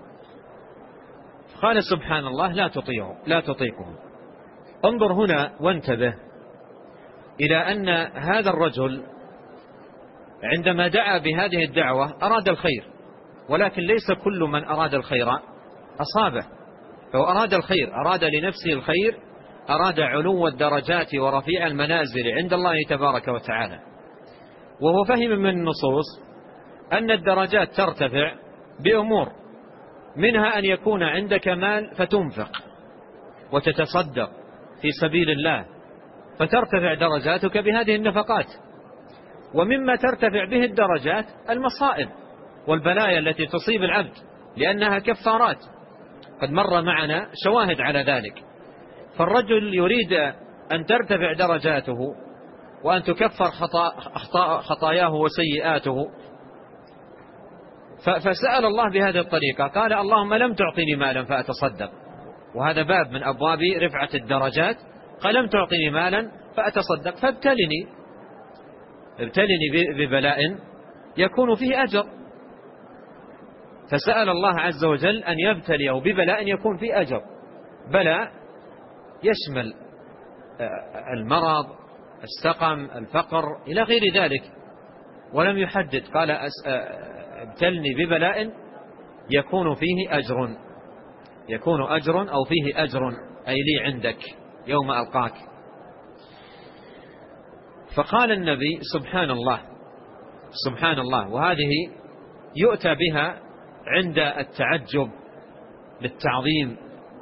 قال: سبحان الله لا تطيقه. انظر هنا وانتبه إلى أن هذا الرجل عندما دعا بهذه الدعوة أراد الخير، ولكن ليس كل من أراد الخير أصابه. فهو أراد الخير، أراد لنفسه الخير، أراد علو الدرجات ورفيع المنازل عند الله تبارك وتعالى. وهو فهم من النصوص أن الدرجات ترتفع بأمور، منها أن يكون عندك مال فتنفق وتتصدق في سبيل الله فترتفع درجاتك بهذه النفقات. ومما ترتفع به الدرجات المصائب والبلايا التي تصيب العبد، لأنها كفارات، قد مر معنا شواهد على ذلك. فالرجل يريد أن ترتفع درجاته وأن تكفر خطاياه وسيئاته، فسأل الله بهذه الطريقة، قال: اللهم لم تعطني مالا فأتصدق. وهذا باب من أبواب رفعة الدرجات. قال: لم تعطني مالا فأتصدق، فابتلني ببلاء يكون فيه أجر، فسأل الله عز وجل أن يبتليه ببلاء يكون فيه أجر. بلاء يشمل المرض، السقم، الفقر إلى غير ذلك، ولم يحدد، قال ابتلني ببلاء يكون فيه أجر، يكون أجر أو فيه أجر، أي لي عندك يوم ألقاك. فقال النبي سبحان الله سبحان الله، وهذه يؤتى بها عند التعجب للتعظيم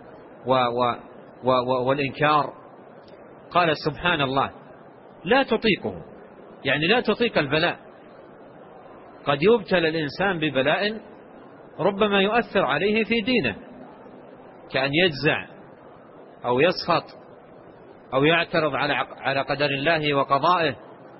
والإنكار. قال سبحان الله لا تطيقه، يعني لا تطيق البلاء. قد يبتلى الإنسان ببلاء ربما يؤثر عليه في دينه، كأن يجزع أو يسخط أو يعترض على قدر الله وقضائه،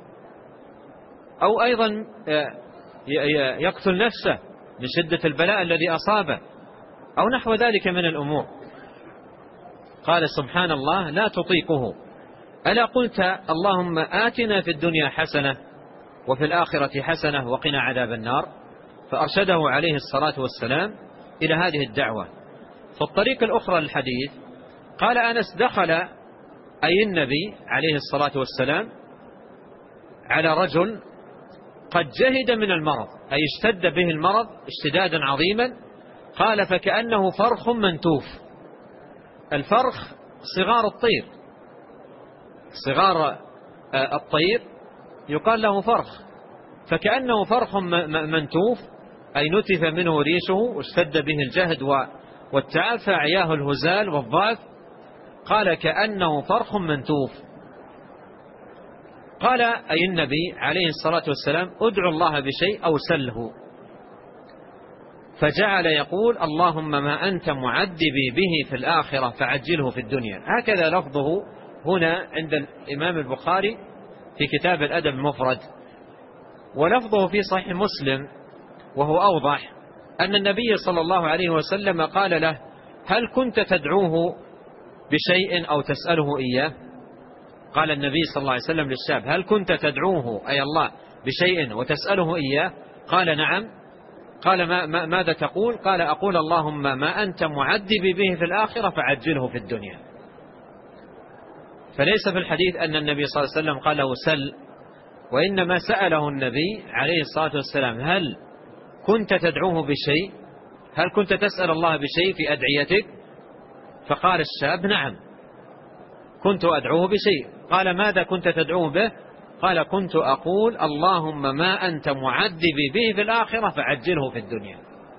أو أيضا يقتل نفسه من شدة البلاء الذي أصابه، أو نحو ذلك من الأمور. قال سبحان الله لا تطيقه. ألا قلت اللهم آتنا في الدنيا حسنة وفي الآخرة حسنة وقنا عذاب النار؟ فأرشده عليه الصلاة والسلام إلى هذه الدعوة. في الطريق الأخرى للحديث قال أنس دخل أي النبي عليه الصلاة والسلام على رجل قد جهد من المرض، أي اشتد به المرض اشتدادا عظيما. قال فكأنه فرخ منتوف. الفرخ صغار الطير، صغار الطير يقال له فرخ، فكأنه فرخ منتوف، أي نتف منه ريشه واشتد به الجهد والتعب فأعياه الهزال والضعف. قال كأنه فرخ منتوف. قال أي النبي عليه الصلاة والسلام ادعو الله بشيء أو سله، فجعل يقول اللهم ما أنت معذبي به في الآخرة فعجله في الدنيا. هكذا لفظه هنا عند الإمام البخاري في كتاب الأدب المفرد. ولفظه في صحيح مسلم وهو أوضح أن النبي صلى الله عليه وسلم قال له هل كنت تدعوه بشيء أو تسأله إياه؟ قال النبي صلى الله عليه وسلم للشاب هل كنت تدعوه أي الله بشيء وتسأله إياه؟ قال نعم. قال ماذا تقول؟ قال أقول اللهم ما أنت معذب به في الآخرة فعجله في الدنيا. فليس في الحديث أن النبي صلى الله عليه وسلم قال له سل، وإنما سأله النبي عليه الصلاة والسلام هل كنت تدعوه بشيء؟ هل كنت تسأل الله بشيء في أدعيتك؟ فقال الشاب نعم كنت أدعوه بشيء. قال ماذا كنت تدعوه به؟ قال كنت أقول اللهم ما أنت معذب به في الآخرة فعجله في الدنيا،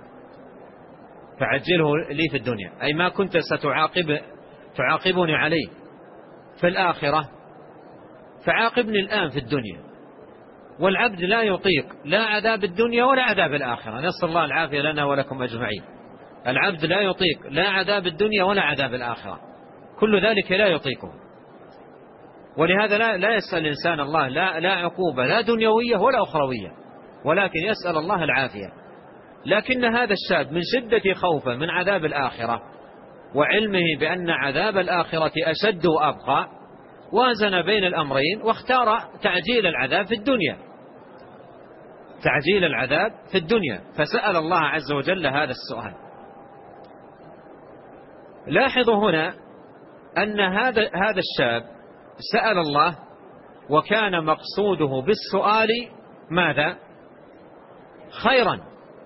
فعجله لي في الدنيا، أي ما كنت تعاقبني عليه في الآخرة فعاقبني الآن في الدنيا. والعبد لا يطيق لا عذاب الدنيا ولا عذاب الآخرة، نسأل الله العافية لنا ولكم أجمعين. العبد لا يطيق لا عذاب الدنيا ولا عذاب الآخرة، كل ذلك لا يطيقه. ولهذا لا يسأل الإنسان الله لا عقوبة لا دنيوية ولا أخروية، ولكن يسأل الله العافية. لكن هذا الشاب من شدة خوفه من عذاب الآخرة وعلمه بأن عذاب الآخرة أشد وأبقى وازن بين الأمرين واختار تعجيل العذاب في الدنيا، تعجيل العذاب في الدنيا، فسأل الله عز وجل هذا السؤال. لاحظوا هنا أن هذا الشاب سأل الله وكان مقصوده بالسؤال ماذا؟ خيرا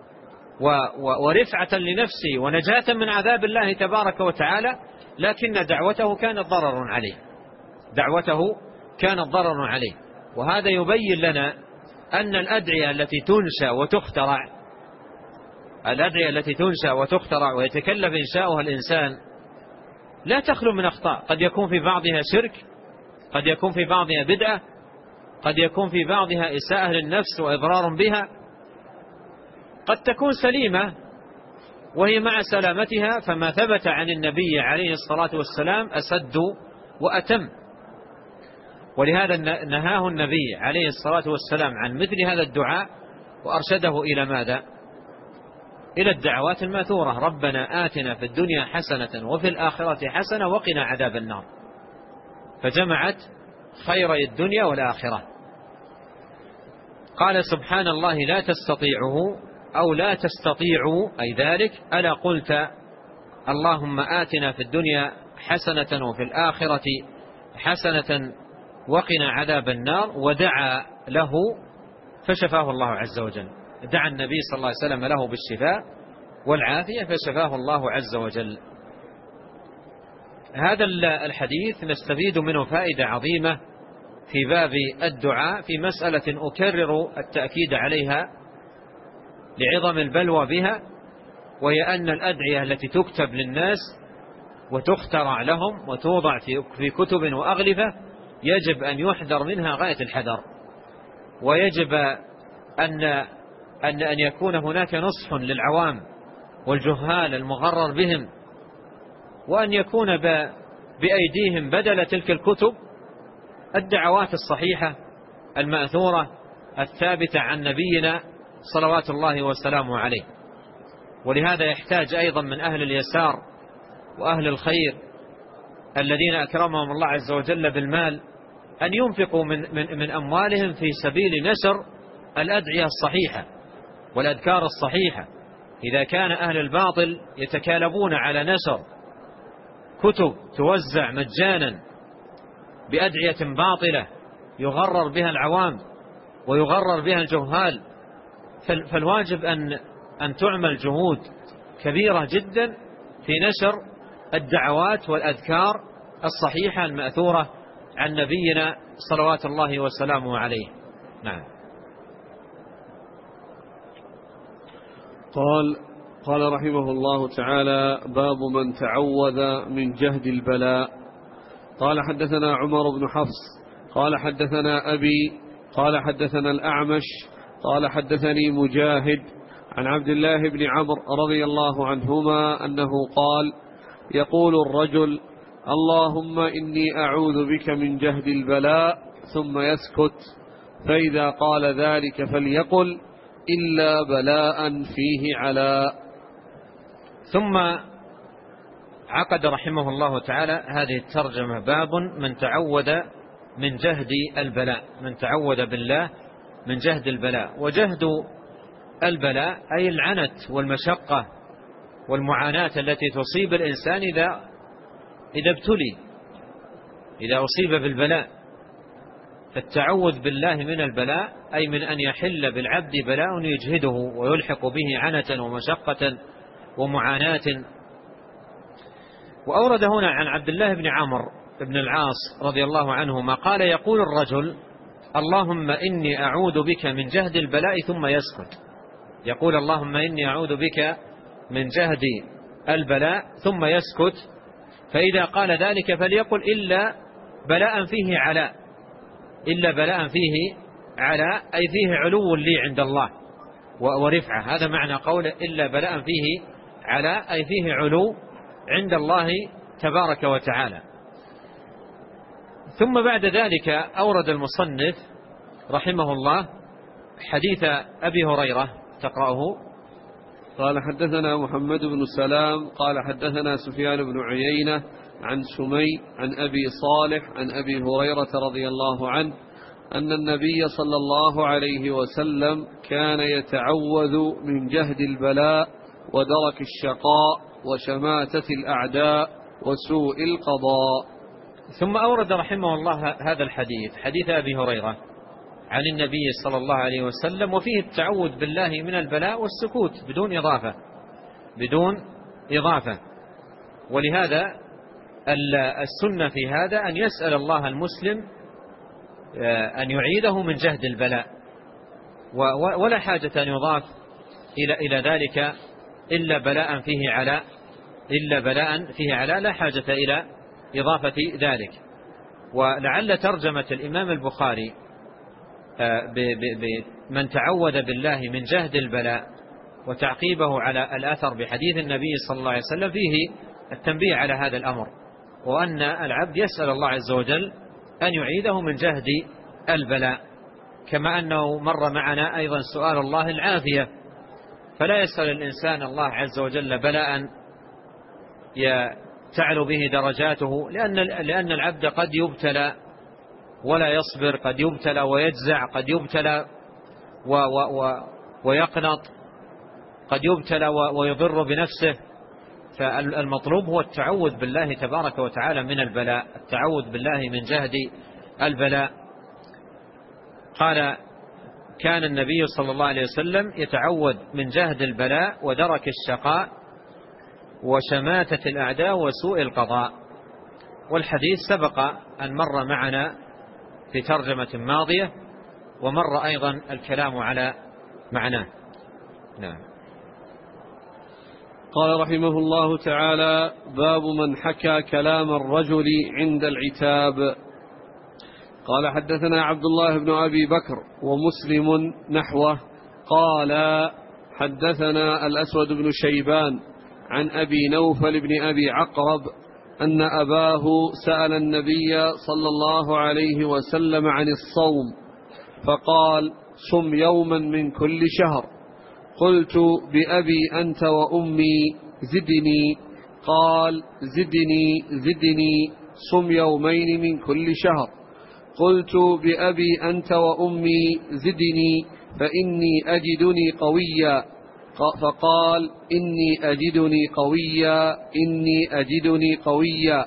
ورفعة لنفسه ونجاة من عذاب الله تبارك وتعالى، لكن دعوته كانت ضرر عليه، دعوته كانت ضرر عليه. وهذا يبين لنا أن الأدعية التي تنشأ وتخترع، الأدعية التي تنشأ وتخترع ويتكلف إنشاؤها الإنسان لا تخلو من أخطاء، قد يكون في بعضها شرك، قد يكون في بعضها بدعة، قد يكون في بعضها إساءة للنفس وإضرار بها، قد تكون سليمة وهي مع سلامتها فما ثبت عن النبي عليه الصلاة والسلام أسد وأتم. ولهذا نهاه النبي عليه الصلاة والسلام عن مثل هذا الدعاء وأرشده إلى ماذا؟ إلى الدعوات الماثورة ربنا آتنا في الدنيا حسنة وفي الآخرة حسنة وقنا عذاب النار، فجمعت خيري الدنيا والآخرة. قال سبحان الله لا تستطيعه أو لا تستطيعوا أي ذلك، ألا قلت اللهم آتنا في الدنيا حسنة وفي الآخرة حسنة وقنا عذاب النار، ودعا له فشفاه الله عز وجل. دعا النبي صلى الله عليه وسلم له بالشفاء والعافية فشفاه الله عز وجل. هذا الحديث نستفيد منه فائدة عظيمة في باب الدعاء في مسألة أكرر التأكيد عليها لعظم البلوى بها، وهي أن الأدعية التي تكتب للناس وتخترع لهم وتوضع في كتب وأغلفة يجب أن يحذر منها غاية الحذر، ويجب أن يكون هناك نصح للعوام والجهال المغرر بهم، وأن يكون بأيديهم بدل تلك الكتب الدعوات الصحيحة المأثورة الثابتة عن نبينا صلوات الله وسلامه عليه. ولهذا يحتاج أيضا من أهل اليسار وأهل الخير الذين أكرمهم الله عز وجل بالمال أن ينفقوا من أموالهم في سبيل نشر الأدعية الصحيحة والأذكار الصحيحة. إذا كان أهل الباطل يتكالبون على نشر كتب توزع مجانا بأدعية باطلة يغرر بها العوام ويغرر بها الجهال، فالواجب أن تعمل جهود كبيرة جدا في نشر الدعوات والأذكار الصحيحة المأثورة عن نبينا صلوات الله وسلامه عليه. نعم. قال رحمه الله تعالى: باب من تعوذ من جهد البلاء. قال حدثنا عمر بن حفص قال حدثنا أبي قال حدثنا الأعمش قال حدثني مجاهد عن عبد الله بن عمرو رضي الله عنهما أنه قال: يقول الرجل: اللهم إني أعوذ بك من جهد البلاء، ثم يسكت، فإذا قال ذلك فليقل: إلا بلاء فيه علاء. ثم عقد رحمه الله تعالى هذه الترجمة: باب من تعوذ من جهد البلاء، من تعوذ بالله من جهد البلاء. وجهد البلاء أي العنت والمشقة والمعاناة التي تصيب الإنسان إذا ابتلي، إذا أصيب بالبلاء. فالتعوذ بالله من البلاء أي من أن يحل بالعبد بلاء يجهده ويلحق به عنة ومشقة ومعاناة. وأورد هنا عن عبد الله بن عمرو بن العاص رضي الله عنهما قال: يقول الرجل: اللهم إني أعوذ بك من جهد البلاء، ثم يسكت. يقول: اللهم إني أعوذ بك من جهد البلاء، ثم يسكت، فإذا قال ذلك فليقل: إلا بلاء فيه علاء. إلا بلاء فيه علاء أي فيه علو لي عند الله ورفعة. هذا معنى قول إلا بلاء فيه علاء أي فيه علو عند الله تبارك وتعالى. ثم بعد ذلك أورد المصنف رحمه الله حديث أبي هريرة، تقرأه. قال حدثنا محمد بن سلام قال حدثنا سفيان بن عيينة عن سمي عن أبي صالح عن أبي هريرة رضي الله عنه أن النبي صلى الله عليه وسلم كان يتعوذ من جهد البلاء ودرك الشقاء وشماتة الأعداء وسوء القضاء. ثم أورد رحمه الله هذا الحديث، حديث أبي هريرة عن النبي صلى الله عليه وسلم، وفيه التعوذ بالله من البلاء والسكوت بدون إضافة. ولهذا السنة في هذا أن يسأل الله المسلم أن يعيده من جهد البلاء، ولا حاجة أن يضاف إلى ذلك إلا بلاء فيه علاء. إلا بلاء فيه علاء، لا حاجة إلى إضافة ذلك. ولعل ترجمة الإمام البخاري بمن تعوذ بالله من جهد البلاء وتعقيبه على الأثر بحديث النبي صلى الله عليه وسلم فيه التنبيه على هذا الأمر، وأن العبد يسأل الله عز وجل أن يعيده من جهد البلاء، كما أنه مر معنا أيضا سؤال الله العافية. فلا يسأل الإنسان الله عز وجل بلاء تعلو به درجاته، لأن العبد قد يبتلى ولا يصبر، قد يبتلى ويجزع، قد يبتلى ويقنط، قد يبتلى ويضر بنفسه. فالمطلوب هو التعوذ بالله تبارك وتعالى من البلاء، التعوذ بالله من جهد البلاء. قال: كان النبي صلى الله عليه وسلم يتعوذ من جهد البلاء ودرك الشقاء وشماتة الأعداء وسوء القضاء. والحديث سبق أن مر معنا في ترجمة ماضية، ومر أيضا الكلام على معناه. نعم. قال رحمه الله تعالى: باب من حكى كلام الرجل عند العتاب. قال: حدثنا عبد الله بن أبي بكر ومسلم نحوه. قال: حدثنا الأسود بن شيبان عن أبي نوفل بن أبي عقرب أن أباه سأل النبي صلى الله عليه وسلم عن الصوم فقال: صم يوما من كل شهر. قلت: بأبي أنت وأمي زدني. قال: زدني صم يومين من كل شهر. قلت: بأبي أنت وأمي زدني فإني أجدني قويا. فقال: إني أجدني قويا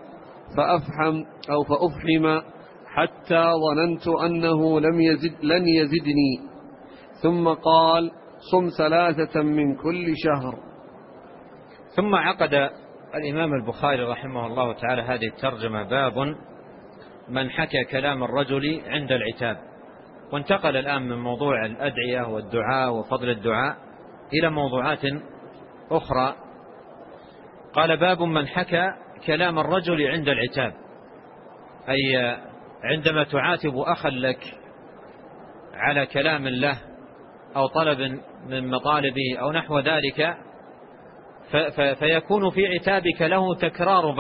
فأفحم حتى ظننت أنه لن يزدني. ثم قال: صم 3 من كل شهر. ثم عقد الإمام البخاري رحمه الله تعالى هذه الترجمة: باب من حكى كلام الرجل عند العتاب. وانتقل الآن من موضوع الأدعية والدعاء وفضل الدعاء إلى موضوعات أخرى. قال: باب من حكى كلام الرجل عند العتاب، أي عندما تعاتب أخا لك على كلام له أو طلب من مطالبه أو نحو ذلك، فيكون في عتابك له تكرار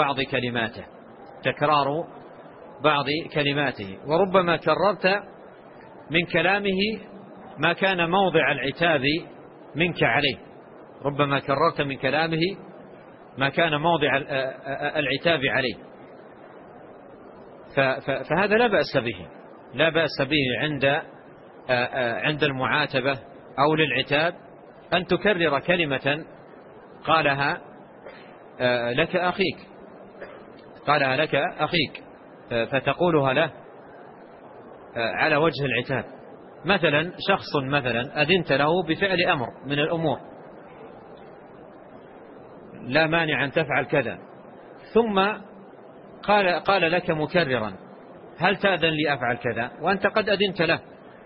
بعض كلماته، وربما كررت من كلامه ما كان موضع العتاب منك عليه، ربما كررت من كلامه ما كان موضع العتاب عليه. فهذا لا بأس به عند المعاتبة أو للعتاب أن تكرر كلمة قالها لك أخيك فتقولها له على وجه العتاب. مثلا شخص أذنت له بفعل أمر من الأمور، لا مانع أن تفعل كذا، ثم قال لك مكررا: هل تأذن لي أفعل كذا؟ وأنت قد أذنت له،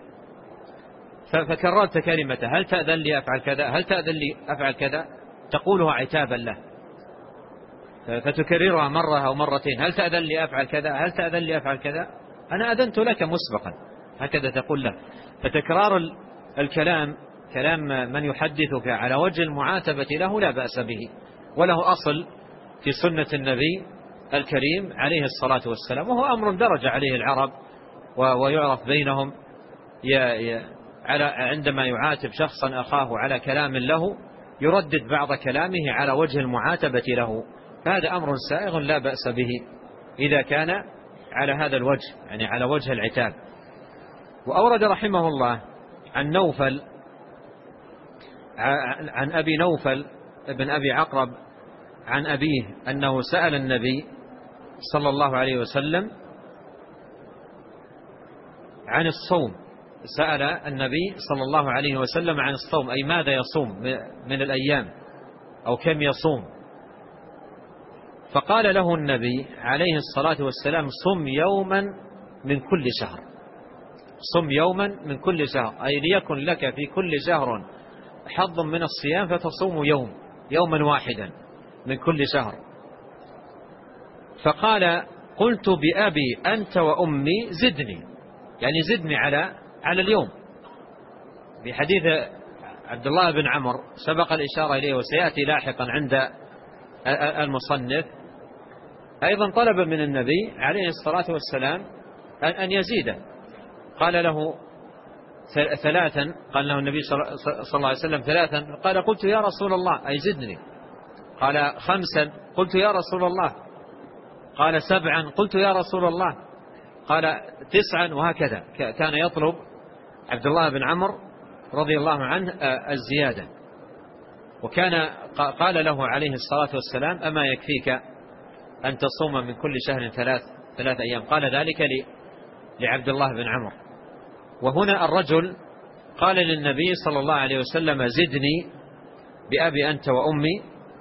فكررت كلمة هل تأذن لي أفعل كذا، هل تأذن لي أفعل كذا، تقولها عتابا له، فتكررها مرة أو مرتين: هل تأذن لي أفعل كذا، هل تأذن لي أفعل كذا، أنا أذنت لك مسبقا، هكذا تقول له. فتكرار الكلام، كلام من يحدثك على وجه المعاتبة له، لا بأس به، وله أصل في سنة النبي الكريم عليه الصلاة والسلام، وهو أمر درج عليه العرب ويعرف بينهم. عندما يعاتب شخصا أخاه على كلام له يردد بعض كلامه على وجه المعاتبة له، فهذا أمر سائغ لا بأس به إذا كان على هذا الوجه، يعني على وجه العتاب. وأورد رحمه الله عن أبي نوفل ابن أبي عقرب عن أبيه أنه سأل النبي صلى الله عليه وسلم عن الصوم، سأل النبي صلى الله عليه وسلم عن الصوم، أي ماذا يصوم من الأيام أو كم يصوم. فقال له النبي عليه الصلاة والسلام: صم يوما من كل شهر. صم يوما من كل شهر، أي ليكن لك في كل شهر حظ من الصيام فتصوم يوما واحدا من كل شهر. فقال: قلت: بأبي أنت وأمي زدني، يعني زدني على اليوم. بحديث عبد الله بن عمرو سبق الإشارة إليه وسيأتي لاحقا عند المصنف، أيضا طلب من النبي عليه الصلاة والسلام أن يزيده. قال له 3، قال له النبي صلى الله عليه وسلم 3، قال: قلت يا رسول الله، أي زدني. قال: 5، قلت يا رسول الله. قال: 7، قلت يا رسول الله. قال: 9، وهكذا كان يطلب عبد الله بن عمرو رضي الله عنه الزيادة، وكان قال له عليه الصلاة والسلام: أما يكفيك أن تصوم من كل شهر 3 أيام؟ قال ذلك لعبد الله بن عمرو. وهنا الرجل قال للنبي صلى الله عليه وسلم: زدني بأبي أنت وأمي.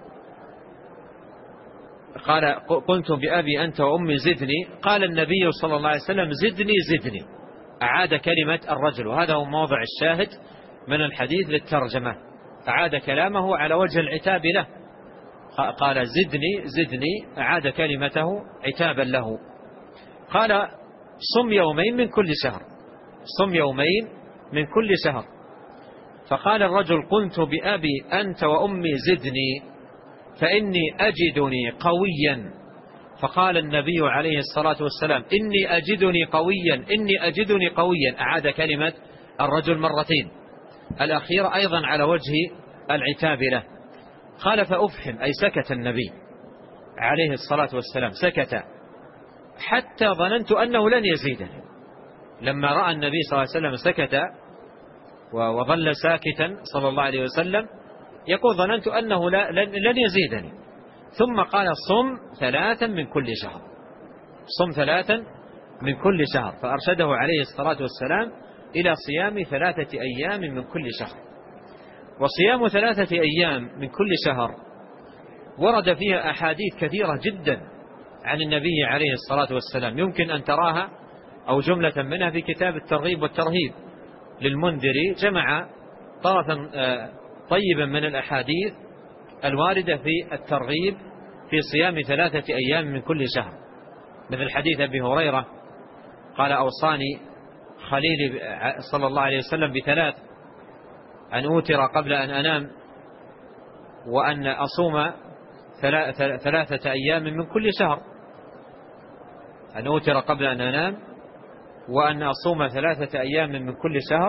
قال: قلت بأبي أنت وأمي زدني. قال النبي صلى الله عليه وسلم: زدني زدني. أعاد كلمة الرجل، وهذا هو موضع الشاهد من الحديث للترجمة. أعاد كلامه على وجه العتاب له، قال: زدني زدني، أعاد كلمته عتابا له. قال: صم يومين من كل شهر، صم يومين من كل شهر. فقال الرجل: قلت بأبي أنت وأمي زدني فإني أجدني قويا. فقال النبي عليه الصلاة والسلام: إني أجدني قويا، إني أجدني قويا. أعاد كلمة الرجل مرتين، الأخيرة أيضا على وجه العتاب له. قال: فأفحم، أي سكت النبي عليه الصلاة والسلام، سكت حتى ظننت أنه لن يزيدني. لما رأى النبي صلى الله عليه وسلم سكت وظل ساكتا صلى الله عليه وسلم، يقول: ظننت أنه لن يزيدني. ثم قال: صم 3 من كل شهر، صم 3 من كل شهر. فأرشده عليه الصلاة والسلام إلى صيام 3 أيام من كل شهر. وصيام 3 أيام من كل شهر ورد فيها أحاديث كثيرة جدا عن النبي عليه الصلاة والسلام، يمكن أن تراها أو جملة منها في كتاب الترغيب والترهيب للمنذري، جمع طرفا طيبا من الأحاديث الواردة في الترغيب في صيام 3 أيام من كل شهر، مثل حديث أبي هريرة قال: أوصاني خليلي صلى الله عليه وسلم ب3: أن أوتر قبل أن أنام، وأن أصوم 3 أيام من كل شهر. أن أوتر قبل أن أنام، وأن أصوم 3 أيام من كل شهر،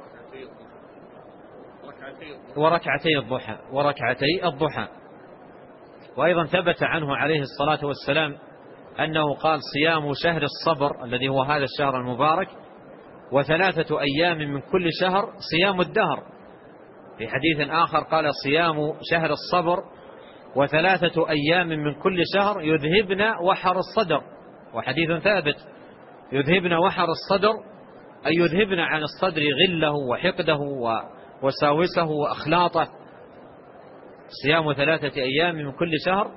وركعتي الضحى. وأيضا ثبت عنه عليه الصلاة والسلام أنه قال: صيام شهر الصبر الذي هو هذا الشهر المبارك، و3 أيام من كل شهر صيام الدهر. في حديث آخر قال: صيام شهر الصبر و3 أيام من كل شهر يذهبن وحر الصدر. وحديث ثابت: يذهبن وحر الصدر، أي يذهبن عن الصدر غله وحقده وساوسه وأخلاطه. صيام 3 أيام من كل شهر،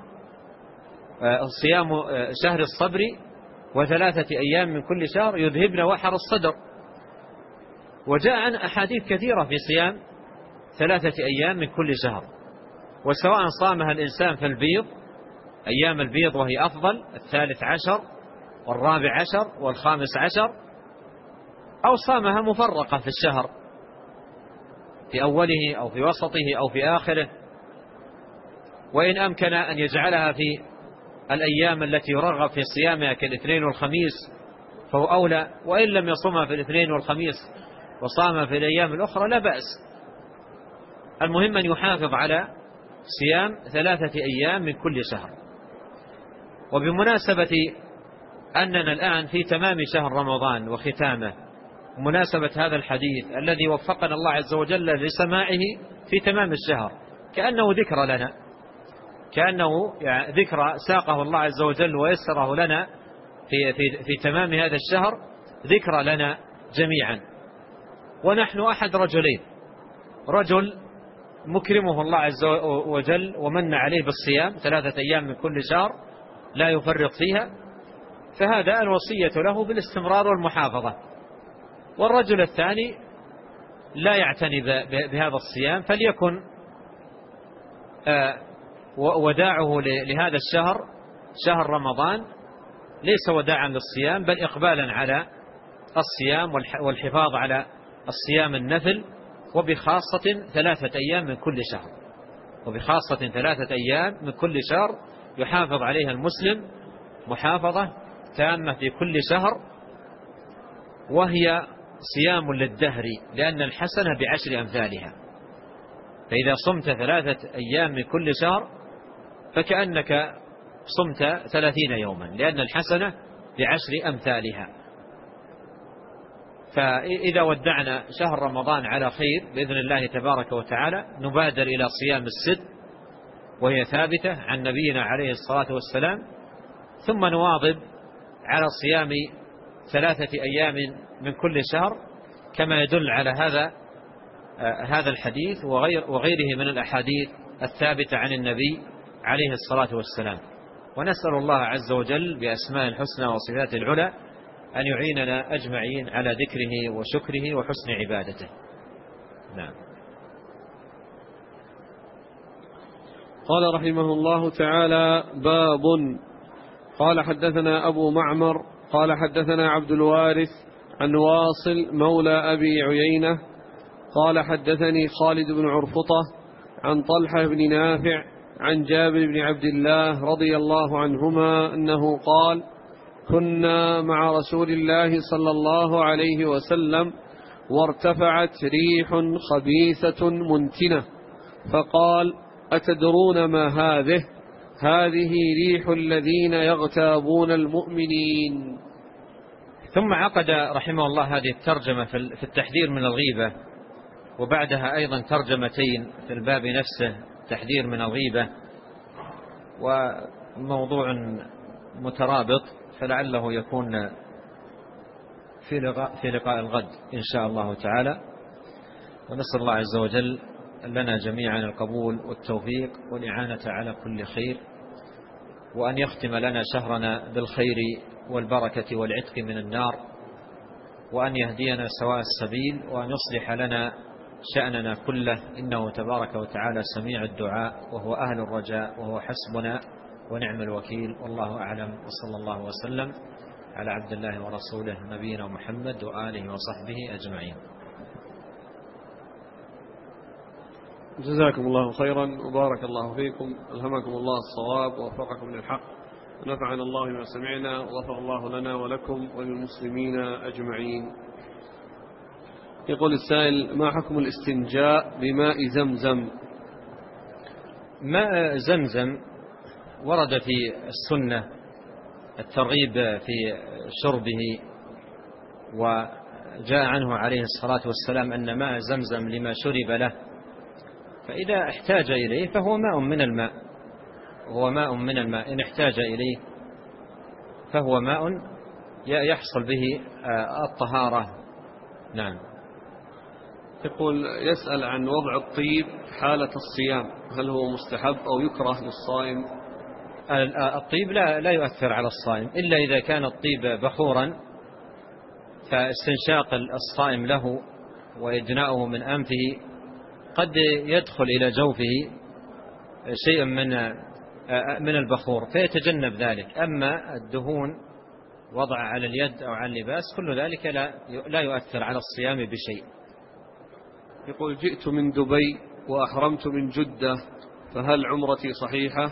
صيام شهر الصبر و3 أيام من كل شهر يذهبن وحر الصدر. وجاء عن أحاديث كثيرة في صيام 3 أيام من كل شهر، وسواء صامها الإنسان في البيض، أيام البيض وهي أفضل، 13 و14 و15، أو صامها مفرقة في الشهر، في أوله أو في وسطه أو في آخره. وإن أمكن أن يجعلها في الأيام التي يرغب في صيامها كالاثنين والخميس فهو أولى، وإن لم يصومها في الاثنين والخميس وصامها في الأيام الأخرى لا بأس. المهم أن يحافظ على صيام 3 أيام من كل شهر. وبمناسبة أننا الآن في تمام شهر رمضان وختامه، مناسبة هذا الحديث الذي وفقنا الله عز وجل لسماعه في تمام الشهر، كأنه ذكر لنا، كأنه ذكر ساقه الله عز وجل ويسره لنا في تمام هذا الشهر، ذكر لنا جميعا. ونحن أحد رجلين: رجل مكرمه الله عز وجل ومن عليه بالصيام 3 أيام من كل شهر لا يفرط فيها، فهذا الوصية له بالاستمرار والمحافظة. والرجل الثاني لا يعتني بهذا الصيام، فليكن وداعه لهذا الشهر، شهر رمضان، ليس وداعا للصيام بل إقبالا على الصيام والحفاظ على الصيام النفل، وبخاصة 3 أيام من كل شهر، وبخاصة 3 أيام من كل شهر يحافظ عليها المسلم محافظة تامة في كل شهر، وهي صيام للدهر، لأن الحسنة ب10 أمثالها. فإذا صمت 3 أيام من كل شهر فكأنك صمت 30 يوما، لأن الحسنة ب10 أمثالها. فإذا ودعنا شهر رمضان على خير بإذن الله تبارك وتعالى نبادر إلى صيام الست، وهي ثابتة عن نبينا عليه الصلاة والسلام، ثم نواظب على صيام 3 أيام من كل شهر كما يدل على هذا الحديث وغيره من الأحاديث الثابتة عن النبي عليه الصلاة والسلام. ونسأل الله عز وجل بأسماء الحسنى وصفاته العلى أن يعيننا أجمعين على ذكره وشكره وحسن عبادته. نعم. قال رحمه الله تعالى: باب. قال حدثنا أبو معمر قال حدثنا عبد الوارث عن واصل مولى أبي عيينة قال حدثني خالد بن عرفطة عن طلحة بن نافع عن جابر بن عبد الله رضي الله عنهما أنه قال: كنا مع رسول الله صلى الله عليه وسلم وارتفعت ريح خبيثة منتنة، فقال: أتدرون ما هذه؟ هذه ريح الذين يغتابون المؤمنين. ثم عقد رحمه الله هذه الترجمة في التحذير من الغيبة، وبعدها أيضا ترجمتين في الباب نفسه، تحذير من الغيبة، وموضوع مترابط، فلعله يكون في لقاء الغد إن شاء الله تعالى. ونسأل الله عز وجل لنا جميعا القبول والتوفيق والإعانة على كل خير، وأن يختم لنا شهرنا بالخير والبركة والعتق من النار، وأن يهدينا سواء السبيل، وأن يصلح لنا شأننا كله، إنه تبارك وتعالى سميع الدعاء وهو أهل الرجاء وهو حسبنا ونعم الوكيل. والله أعلم، وصلى الله وسلم على عبد الله ورسوله نبينا محمد وآله وصحبه أجمعين. جزاكم الله خيرا وبارك الله فيكم، ألهمكم الله الصواب ووفقكم للحق، ونفعنا الله بما سمعنا، وغفر الله لنا ولكم وللمسلمين أجمعين. يقول السائل: ما حكم الاستنجاء بماء زمزم؟ ماء زمزم ورد في السنة الترغيب في شربه، وجاء عنه عليه الصلاة والسلام أن ماء زمزم لما شرب له، فإذا احتاج إليه فهو ماء من الماء، هو ماء من الماء، إن احتاج إليه فهو ماء يحصل به الطهارة. نعم. يقول: يسأل عن وضع الطيب حالة الصيام، هل هو مستحب أو يكره للصائم؟ الطيب لا يؤثر على الصائم، إلا إذا كان الطيب بخورا، فاستنشاق الصائم له وإدناؤه من أنفه قد يدخل إلى جوفه شيء من البخور فيتجنب ذلك. أما الدهون وضع على اليد أو على اللباس كل ذلك لا يؤثر على الصيام بشيء. يقول: جئت من دبي وأحرمت من جدة، فهل عمرتي صحيحة؟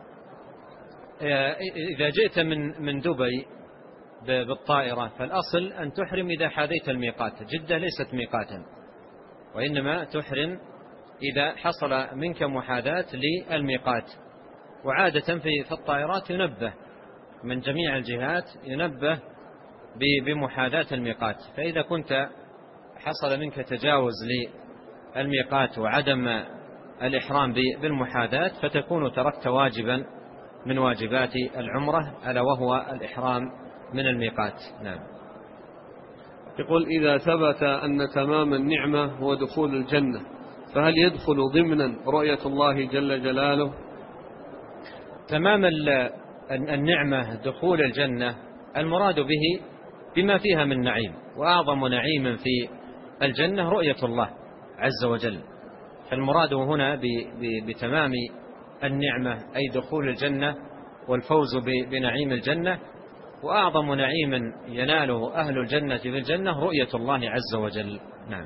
إذا جئت من دبي بالطائرة فالأصل أن تحرم إذا حاذيت الميقات. جدة ليست ميقاتا، وإنما تحرم إذا حصل منك محاذاة للميقات. وعادة في الطائرات ينبه من جميع الجهات، ينبه بمحاذاة الميقات، فإذا كنت حصل منك تجاوز للميقات وعدم الإحرام بالمحاذاة فتكون تركت واجبا من واجبات العمرة، ألا وهو الإحرام من الميقات. نعم. يقول: إذا ثبت أن تمام النعمة هو دخول الجنة، فهل يدخل ضمنا رؤية الله جل جلاله؟ تمام النعمة دخول الجنة المراد به بما فيها من نعيم، وأعظم نعيم في الجنة رؤية الله عز وجل، فالمراد هنا بتمام النعمة أي دخول الجنة والفوز بنعيم الجنة، وأعظم نعيم يناله أهل الجنة في الجنة رؤية الله عز وجل. نعم.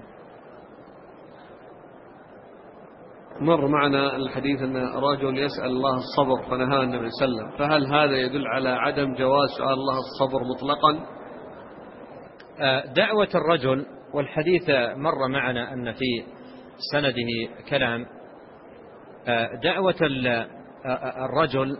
مر معنا الحديث أن رجل يسأل الله الصبر فنهى النبي صلى الله عليه وسلم، فهل هذا يدل على عدم جواز سؤال الله الصبر مطلقا؟ دعوة الرجل، والحديث مر معنا أن في سنده كلام، دعوة الرجل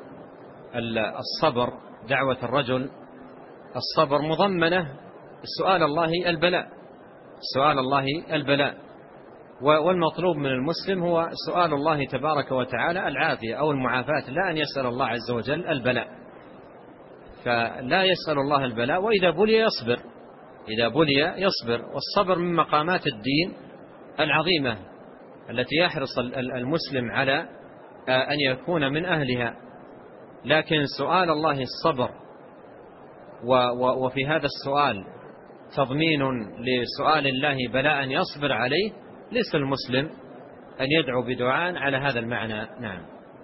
الصبر، دعوة الرجل الصبر مضمنة سؤال الله البلاء، سؤال الله البلاء. والمطلوب من المسلم هو سؤال الله تبارك وتعالى العافية أو المعافاة، لا أن يسأل الله عز وجل البلاء. فلا يسأل الله البلاء، وإذا بلي يصبر، إذا بلي يصبر. والصبر من مقامات الدين العظيمة التي يحرص المسلم على أن يكون من أهلها. لكن سؤال الله الصبر، وفي هذا السؤال تضمين لسؤال الله بلاء يصبر عليه، ليس المسلم أن يدعو بدعاء على هذا المعنى. نعم.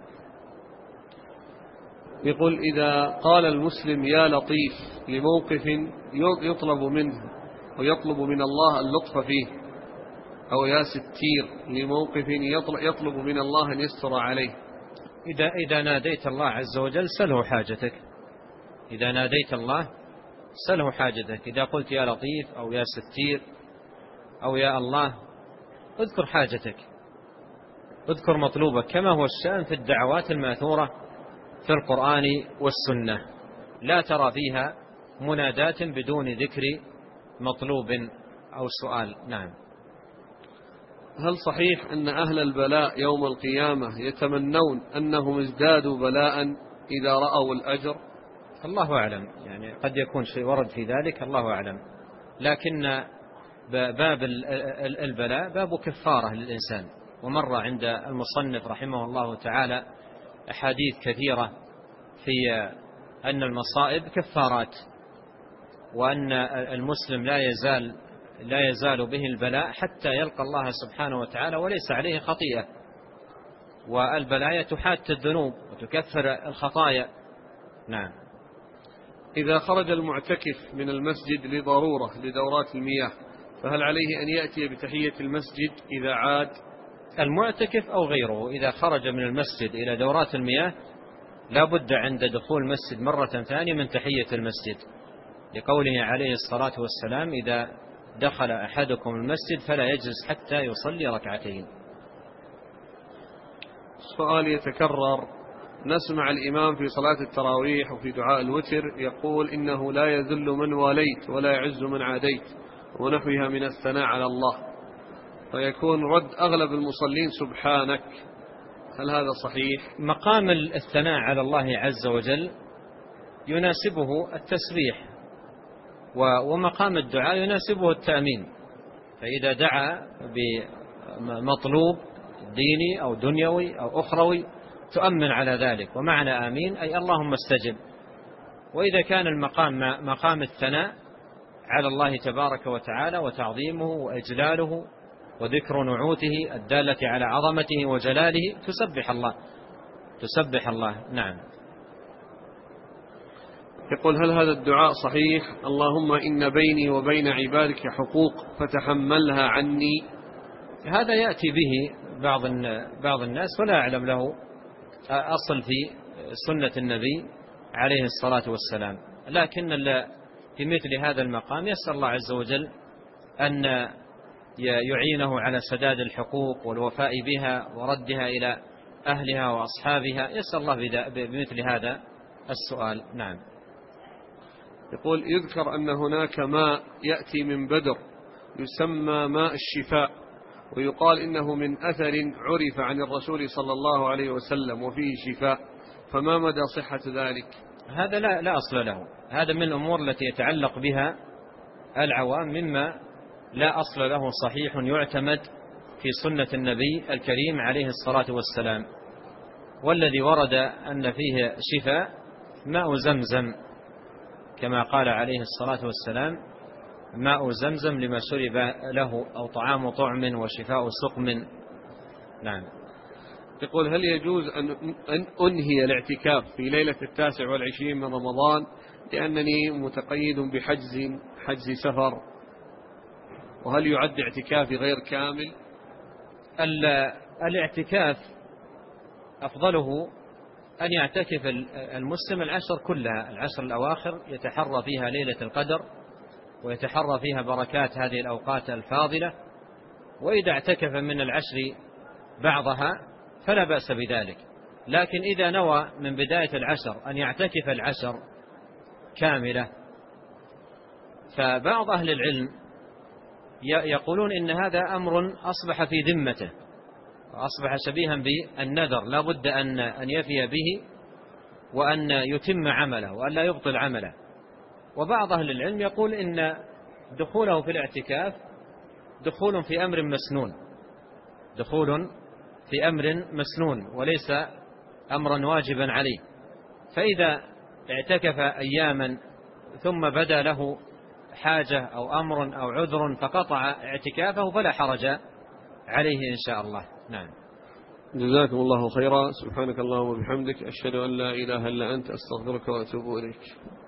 يقول: إذا قال المسلم يا لطيف لموقف يطلب منه ويطلب من الله اللطف فيه، أو يا ستير لموقف يطلب من الله أن يستر عليه، إذا ناديت الله عز وجل سله حاجتك. إذا ناديت الله سله حاجتك. إذا قلت يا لطيف أو يا ستير أو يا الله، اذكر حاجتك، اذكر مطلوبك، كما هو الشأن في الدعوات الماثورة في القرآن والسنة، لا ترى فيها منادات بدون ذكر مطلوب أو سؤال. نعم. هل صحيح أن أهل البلاء يوم القيامة يتمنون أنهم ازدادوا بلاء إذا رأوا الأجر؟ الله أعلم، يعني قد يكون شيء ورد في ذلك، الله أعلم. لكن باب البلاء باب كفارة للإنسان. ومر عند المصنف رحمه الله تعالى أحاديث كثيرة في أن المصائب كفارات، وأن المسلم لا يزال به البلاء حتى يلقى الله سبحانه وتعالى وليس عليه خطيئة. والبلايا تحات الذنوب وتكفر الخطايا. نعم. إذا خرج المعتكف من المسجد لضرورة لدورات المياه، فهل عليه أن يأتي بتحية المسجد إذا عاد؟ المعتكف أو غيره إذا خرج من المسجد إلى دورات المياه لا بد عند دخول المسجد مرة ثانية من تحية المسجد، لقوله عليه الصلاة والسلام: إذا دخل أحدكم المسجد فلا يجلس حتى يصلي ركعتين. السؤال يتكرر: نسمع الإمام في صلاة التراويح وفي دعاء الوتر يقول إنه لا يذل من واليت ولا يعز من عاديت ونحوها من الثناء على الله، فيكون رد أغلب المصلين سبحانك، هل هذا صحيح؟ مقام الثناء على الله عز وجل يناسبه التسبيح، ومقام الدعاء يناسبه التأمين. فإذا دعا بمطلوب ديني أو دنيوي أو أخروي تؤمن على ذلك، ومعنى آمين أي اللهم استجب. وإذا كان المقام مقام الثناء على الله تبارك وتعالى وتعظيمه وإجلاله وذكر نعوته الدالة على عظمته وجلاله تسبح الله. نعم. يقول: هل هذا الدعاء صحيح؟ اللهم إن بيني وبين عبادك حقوق فتحملها عني. هذا يأتي به بعض الناس ولا أعلم له أصل في سنة النبي عليه الصلاة والسلام. لكن في مثل هذا المقام يسأل الله عز وجل أن يعينه على سداد الحقوق والوفاء بها وردها إلى أهلها وأصحابها، يسأل الله بمثل هذا السؤال. نعم. يقول: يذكر أن هناك ماء يأتي من بدر يسمى ماء الشفاء، ويقال إنه من أثر عرف عن الرسول صلى الله عليه وسلم وفيه شفاء، فما مدى صحة ذلك؟ هذا لا أصل له، هذا من الأمور التي يتعلق بها العوام، مما لا أصل له صحيح يعتمد في سنة النبي الكريم عليه الصلاة والسلام. والذي ورد أن فيه شفاء ماء زمزم، كما قال عليه الصلاة والسلام: ماء زمزم لما شرب له، أو طعام طعم وشفاء سقم. نعم. يقول: هل يجوز أن أنهي الاعتكاف في ليلة 29 من رمضان لأنني متقيد حجز سفر، وهل يعد اعتكافي غير كامل؟ الاعتكاف أفضله أن يعتكف المسلم العشر كلها، العشر الأواخر يتحرى فيها ليلة القدر ويتحرى فيها بركات هذه الأوقات الفاضلة. وإذا اعتكف من العشر بعضها فلا بأس بذلك. لكن إذا نوى من بداية العشر أن يعتكف العشر كاملة، فبعض أهل العلم يقولون إن هذا أمر أصبح في ذمته وأصبح شبيها بالنذر، لا بد أن يفي به وأن يتم عمله وأن لا يبطل عمله. وبعض أهل العلم يقول إن دخوله في الاعتكاف دخول في أمر مسنون، دخول في أمر مسنون وليس أمرا واجبا عليه، فإذا اعتكف أياما ثم بدا له حاجة أو أمر أو عذر فقطع اعتكافه فلا حرج عليه إن شاء الله. نعم. جزاكم الله خيرا. سبحانك اللهم وبحمدك، أشهد أن لا إله إلا أنت، أستغفرك وأتوب إليك.